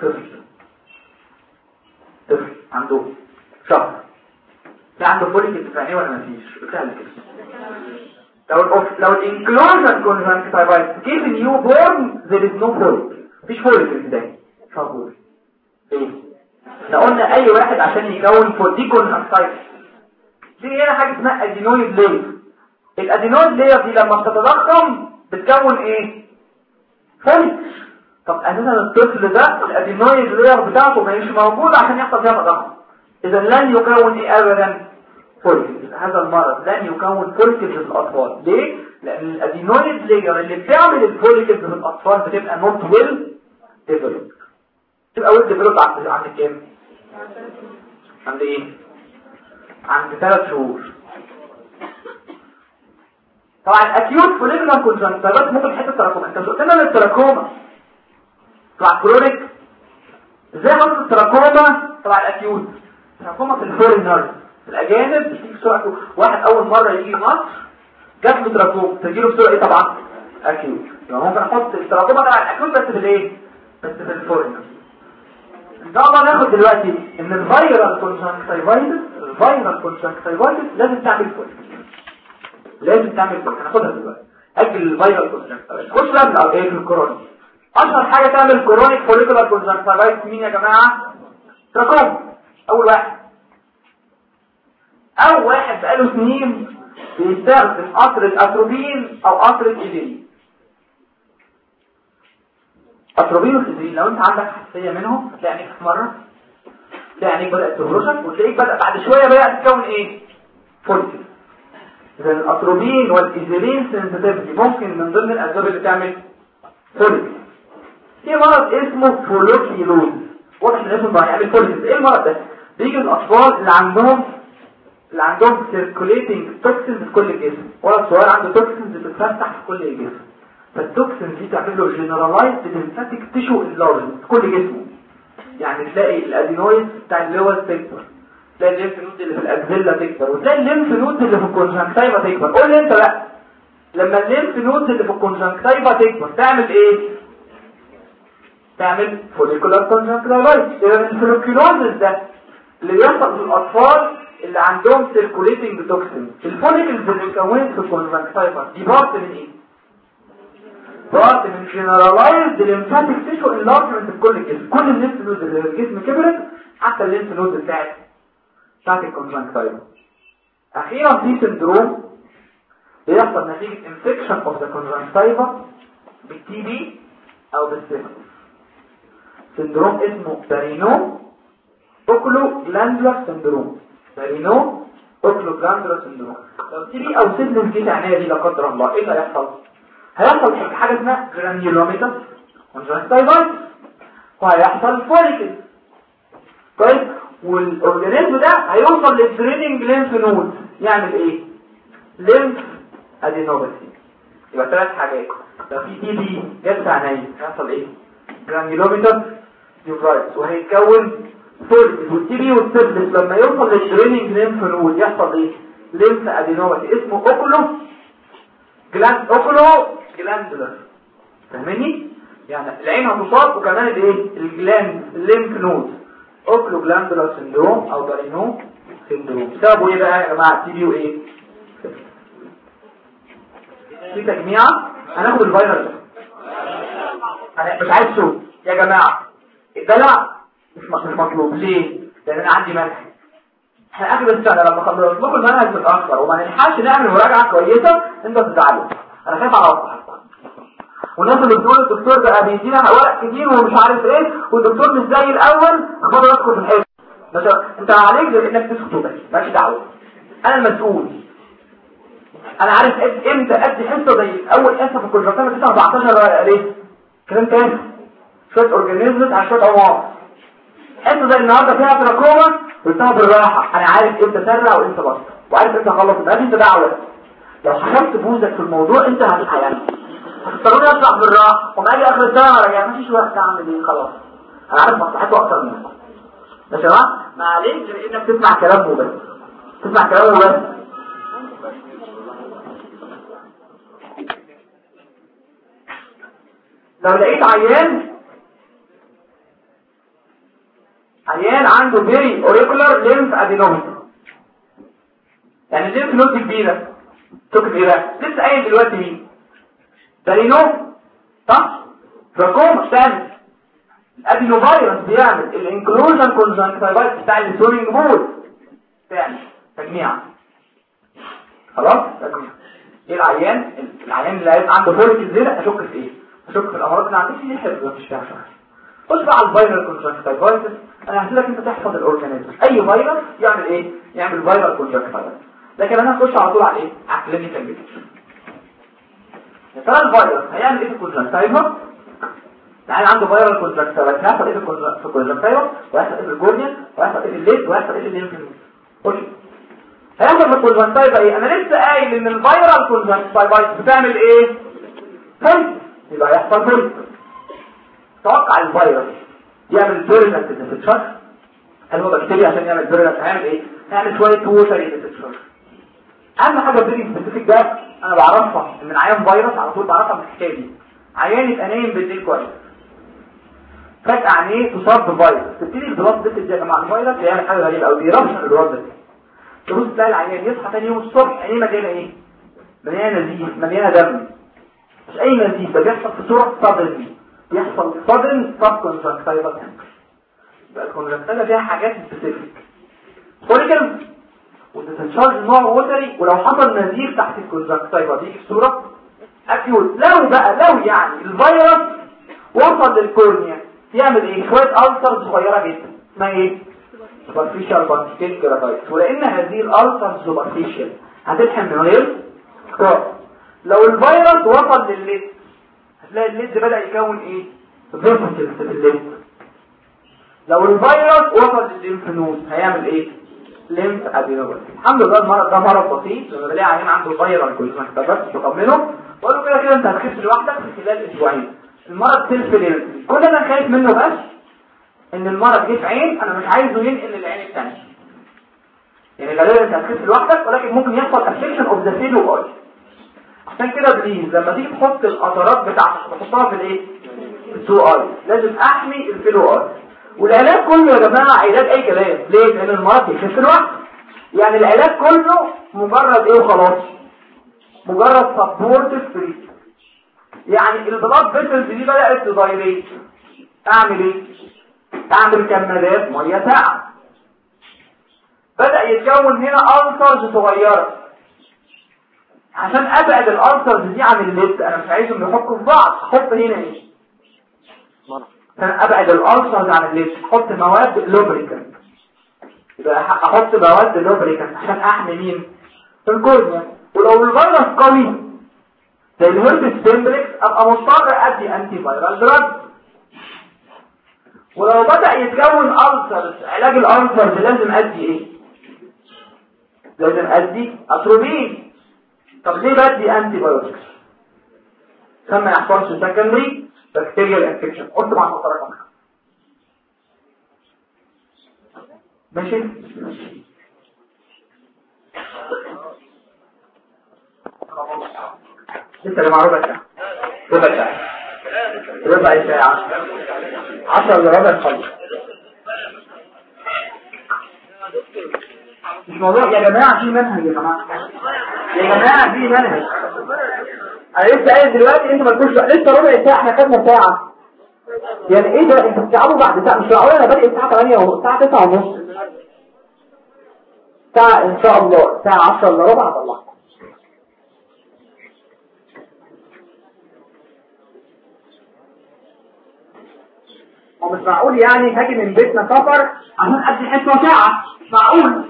طفل عنده شهر، في عنده فوليكل في عينيه ولا مفيش؟ بتعمل كده. لو الانكلوجن كونجكتيفايتس كيف نيو بورن there is no follicle، مفيش فوليكل ده مش موجود. ايه؟ احنا قلنا اي واحد عشان يكون فوليكل كونجكتيفايتس في هنا حاجه اسمها ادينويد لاير. الادينويد لاير دي لما بتتضخم بتكون ايه؟ فوليكل. طب اساسا الطفل ده الادينويد لاير بتاعته مش موجوده عشان يحصل فيها تضخم، اذا لن يكون ايه ابدا؟ فوليكل. هذا المرض لن يكون فوليكل في الاطفال. ليه؟ لان الادينويد لاير اللي بتعمل الفوليكل في الاطفال بتبقى نوت ويل ديفلوب. تبقى ويل ديفلوب عند كام؟ عند ايه؟ عند 3 شهور. طبعا اكيوت فوليكولار كونجكتيفايتس ممكن حته تراكوما. انت مش قلت لنا التراكوما طبعا كرونيك؟ ازاي حصل التراكوما؟ طبعا الاكيوت تراكوما في الفورينرز في الاجانب بتيجي بسرعه. واحد اول مره يجي مصر جات له تراكوما تجيله بسرعه ايه؟ طبعا اكيوت. يبقى ممكن احط التراكوما طبعا الاكيوت بس في الايه؟ بس في الفورينرز. ان شاء الله ناخد دلوقتي ان الفيرال كونجكتيفايتس لازم تعمل فوليكل، لازم تعمل فوليكل. هناخدها دلوقتي. اجل الفيرال كونجكتيفايتس. خش بقى في الكورونا. اشهر حاجه تعمل كورونيك فوليكولار كونجكتيفايتس مين يا جماعه؟ تراكوما. اول واحد بقاله سنين بيستخدم قطر الاتروبين او قطر الإيدرين. اتروبين والإيدرين لو انت عندك حساسيه منهم هتلاقي عينيك مره، تلاقي عينيك بدات تهرشك، وتلاقيك بدا بعد شويه بدات تكون ايه؟ فوليكل. اذا الاتروبين والإيدرين سنسيتيفيتي ممكن من ضمن الاسباب اللي تعمل فوليكل. في مرض اسمه فوليكيلوز، واضح ان اسمه بقى يعمل فوليكل. ايه المرض ده؟ بيجي الاطفال اللي عندهم سيركوليتنج توكسينز في كل الجسم. ولد صغير عنده توكسينز بتتفتح في كل الجسم، فالتوكسينز دي تعمل له جنرالايزد ليمفاتيك تيشو انلارجمنت في كل جسمه. يعني تلاقي الادينويد بتاع الليفر تكبر، تلاقي الليمف نود اللي في الاكزيلا تكبر، وتلاقي الليمف نود اللي في الكونجكتيفا تكبر. قول لي انت بقى لما الليمف نود اللي في الكونجكتيفا تكبر تعمل ايه؟ تعمل فوليكولار كونجكتيفايتس. يبقى الفوليكولوزس ده اللي بيحصل في الاطفال اللي عندهم سيركوليتنج توكسين. الفوليكلز اللي اتكونت في الكونجكتيفا دي بارت من ايه؟ بارت من جنرالايزد ليمفاتيك تيشو انلارجمنت في كل الجسم. كل الليمف نود اللي في الجسم كبرت، حتى الليمف نود بتاعت الكونجكتيفا. اخيرا في سندروم بيحصل نتيجه انفكشن اوف ذا كونجكتيفا بالتي بي او بالسيفلس. سندروم اسمه بارينو اوكلو جلاندولار سندروم. بارينو اوكلو جلاندولار سندروم. لو تي بي او سيفلس جه عنايه دي لا قدر الله، ايه اللي هيحصل؟ هيحصل حاجه اسمها جرانيولوميتاس كونجكتيفايتس، وهيحصل فوليكل. كويس؟ والاورجانيزم ده هيوصل للدريننج ليمف نود، يعمل ايه؟ ليمف ادينوباثي. يبقى 3 حاجات. لو في تي بي جت عنايه هيحصل ايه؟ جرانيولوميتاس يوفرايتس، وهيتكون فوليكل. والتي بي والسيفلس لما يوصل للدريننج ليمف نود يحصل ايه؟ ليمف ادينوباثي اسمه اوكلو جلاند اوكولو جلاندولار، فاهمني؟ يعني العين هتصاب وكمان الايه الجلاند الليمف نود، اوكلو جلاندولار سندروم او بارينو سندروم. سببه ايه بقى يا جماعه؟ تي بي وايه؟ في تجميعه. هناخد الفيروس انا مش عايز شو يا جماعه، الدلع مش مطلوب. ليه؟ لان انا عندي منهج. احنا اخر السنه لما خلصنا لكم المنهج متاخر وما نلحقش نعمل مراجعه كويسه انت تزعلوا. انا خايف على وقتك. والناس اللي بتقول الدكتور بقى بيدينا ورق كتير ومش عارف ايه والدكتور مش زي الاول، اخبار ادخل في الحزب. بس انت عليك انك تسكت بس، مالكش دعوه. انا المسؤول. انا عارف امتى ادي حصه زي اول حصه في الكونفرسيشن 14 ليه؟ كلام تاني. شويه اورجانيزمز على شويه عمار. حصه زي النهارده فيها تراكوما قلتها بالراحه. انا عارف امتى اسرع وامتى بطل وعارف امتى اخلص. ما انت دعوه. لو حكمت بوزك في الموضوع انت هتتحيل. هتضطروني اشرح بالراحه وما اجي اخر السنه ما رجع مفيش وقت اعمل ايه. خلاص انا عارف مصلحته اكتر منك يا شباب. ما عليك غير انك تسمع كلامه بس، تسمع كلامه بس. لو لقيت عيان عنده فيري اوريكولار ليمف ادينومي، يعني الليمف نود كبيره، تكتب ايه بقى؟ لسه قايل دلوقتي مين؟ بارينو صح؟ تراكوما ثاني. الادينوفيروس بيعمل الانكلوجن كونجكتيفايتس بتاع السورينج بول ثاني تجميع. خلاص تجميع. ايه العيان اللي عنده فوليك زياده اشك في ايه؟ اشك في الامراض اللي عندك دي حفظ مش فيها شرح. خش بقى على الفيرال كونجكتيفايتس. انا هسيبك انت تحفظ الاورجانيزم. اي فيروس يعمل ايه؟ يعمل فيرال كونجكتيفايتس. لكن انا هخش على طول على ايه؟ على كلينيكال بيكتشر. يا ترى الفيروس هيعمل ايه في الكونجكتيفا؟ يعني عنده فيرال كونجكتيفايتس هيحصل ايه في الكونجكتيفا؟ وهيحصل ايه في الجورنيا؟ وهيحصل ايه في الليد؟ وهيحصل ايه في الليمف نود؟ خش هيحصل في الكونجكتيفا ايه؟ انا لسه قايل ان الفيرال كونجكتيفايتس بتعمل ايه؟ فل يبقى هيحصل فل. توقع الفيروس يعمل فيرولنت انفكشن. هل هو بكتيريا عشان يعمل فيرولنت هيعمل ايه؟ هيعمل شويه ووتري انفكشن. اهم حاجه فيري سبيسيفيك ده انا بعرفها من عيان فيروس على طول، بعرفها من الحكايه دي. عيان يبقى نايم بالليل كويس فجاه عينيه تصاب بفيروس، تبتدي البلاد بتدي يا جماعه الفيروس بيعمل حاجه غريبه قوي، بيرشح البلاد ده. تبص تلاقي العيان يصحى ثاني يوم الصبح عينيه مليانه ايه؟ مليانه نزيف، مليانه دم. مش اي نزيف ده بيحصل في صوره صدمه، بيحصل صدم سب كونجكتيفال. يبقى الكونجكتيفا فيها حاجات سبيسيفيك فوليكل وتتشارج نوع ووتري، ولو حصل نزيف تحت الكونجكتيفا دي في صوره اكيوت. لو يعني الفيروس وصل للكورنيا يعمل ايه؟ شويه ألسر صغيره جدا اسمها ايه؟ سوبرفيشال بانكيل كيراتايتس. ولان هذه الألسر سوبرفيشال هتلحم من غير سكار. لو الفيروس وصل للليد هتلاقي الليد بدأ يكون ايه؟ فيسيكلز في الليد. لو الفيروس وصل للليمف نود هيعمل ايه؟ ليمف ادينوباثي. الحمد لله المرض ده مرض بسيط. لما بلاقي عيان عنده فيروس كونجكتيفايتس بطمنه بقول له كده انت هتخف لوحدك في خلال اسبوعين. المرض سيلف ليمف. كل انا خايف منه بس ان المرض جه في عين انا مش عايزه ينقل للعين الثانيه. يعني غالبا انت هتخف لوحدك ولكن ممكن يحصل افكشن اوف ذا فيلو اي. عشان كده بليز لما تيجي تحط القطرات بتاعتك تحطها في الايه؟ في السو اي. لازم احمي الفيلو اي. والعلاج كله يا جماعه علاج اي كلام. ليه؟ لان المرض يخف لوحده. يعني العلاج كله مجرد ايه وخلاص؟ مجرد سبورتيف تريت. يعني البلاد فيسلز دي بدات تدايليت. اعمل ايه؟ اعمل كمادات ميه ساقعه. بدا يتكون هنا ألسرز صغيره. عشان ابعد الألسرز دي عن الليد انا مش عايزهم يحكوا في بعض. حط هنا ايه؟ عشان ابعد الألسرز عن الليد حط مواد لوبريكانت. يبقى احط مواد لوبريكانت عشان احمي مين؟ الكورنيا. ولو الفيروس قوي زي الهيربس سيمبلكس ابقى مضطر ادي انتي فايرال دراج. ولو بدأ يتكون ألسرز علاج الألسرز لازم ادي ايه؟ لازم ادي اتروبين. طب ليه بدي انتي بايوتكس؟ عشان ما يحصلش سكندري بكتيريال انفكشن. قلت مع حضرتك ماشي. 6 يا جماعه، ربع ساعه. ربع ساعه 10 الا ربع خلص. مش موضوع يا جماعه، في منهج يا جماعه، في منهج. انا لسه قايل دلوقتي انتوا ما تكونش لسه ربع ساعه، احنا خدنا ساعه. يعني ايه ده؟ انتوا بتلعبوا بعد ساعه؟ مش معقول انا بادئ الساعه 8 والساعه 9 ونص. ساعه ان شاء الله، ساعه 10 الا ربع هطلعها. مش معقول يعني هاجي من بيتنا سفر عشان ادي حصه ساعه، مش معقول.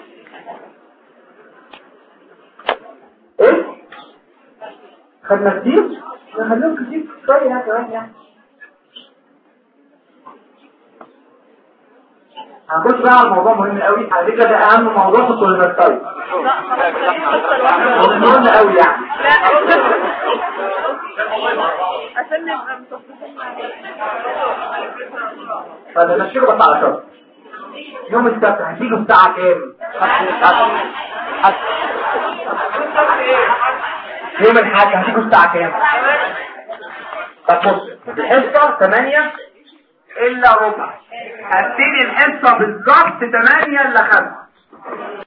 ايه خدنا كتير، نخليهم كتير شويه كمان يعني. هنخش بقى على موضوع مهم قوي، على فكره ده اهم موضوع في الكوليسترول، مهم قوي يعني. عشان نبقى متفقين طب نمشيله بس على شرط. يوم السبت هتيجوا الساعة كام؟ يوم الحد هتيجوا الساعة كام؟ طب بص، الحصة 8 إلا ربع، هبتدي الحصة بالظبط 8 إلا 5.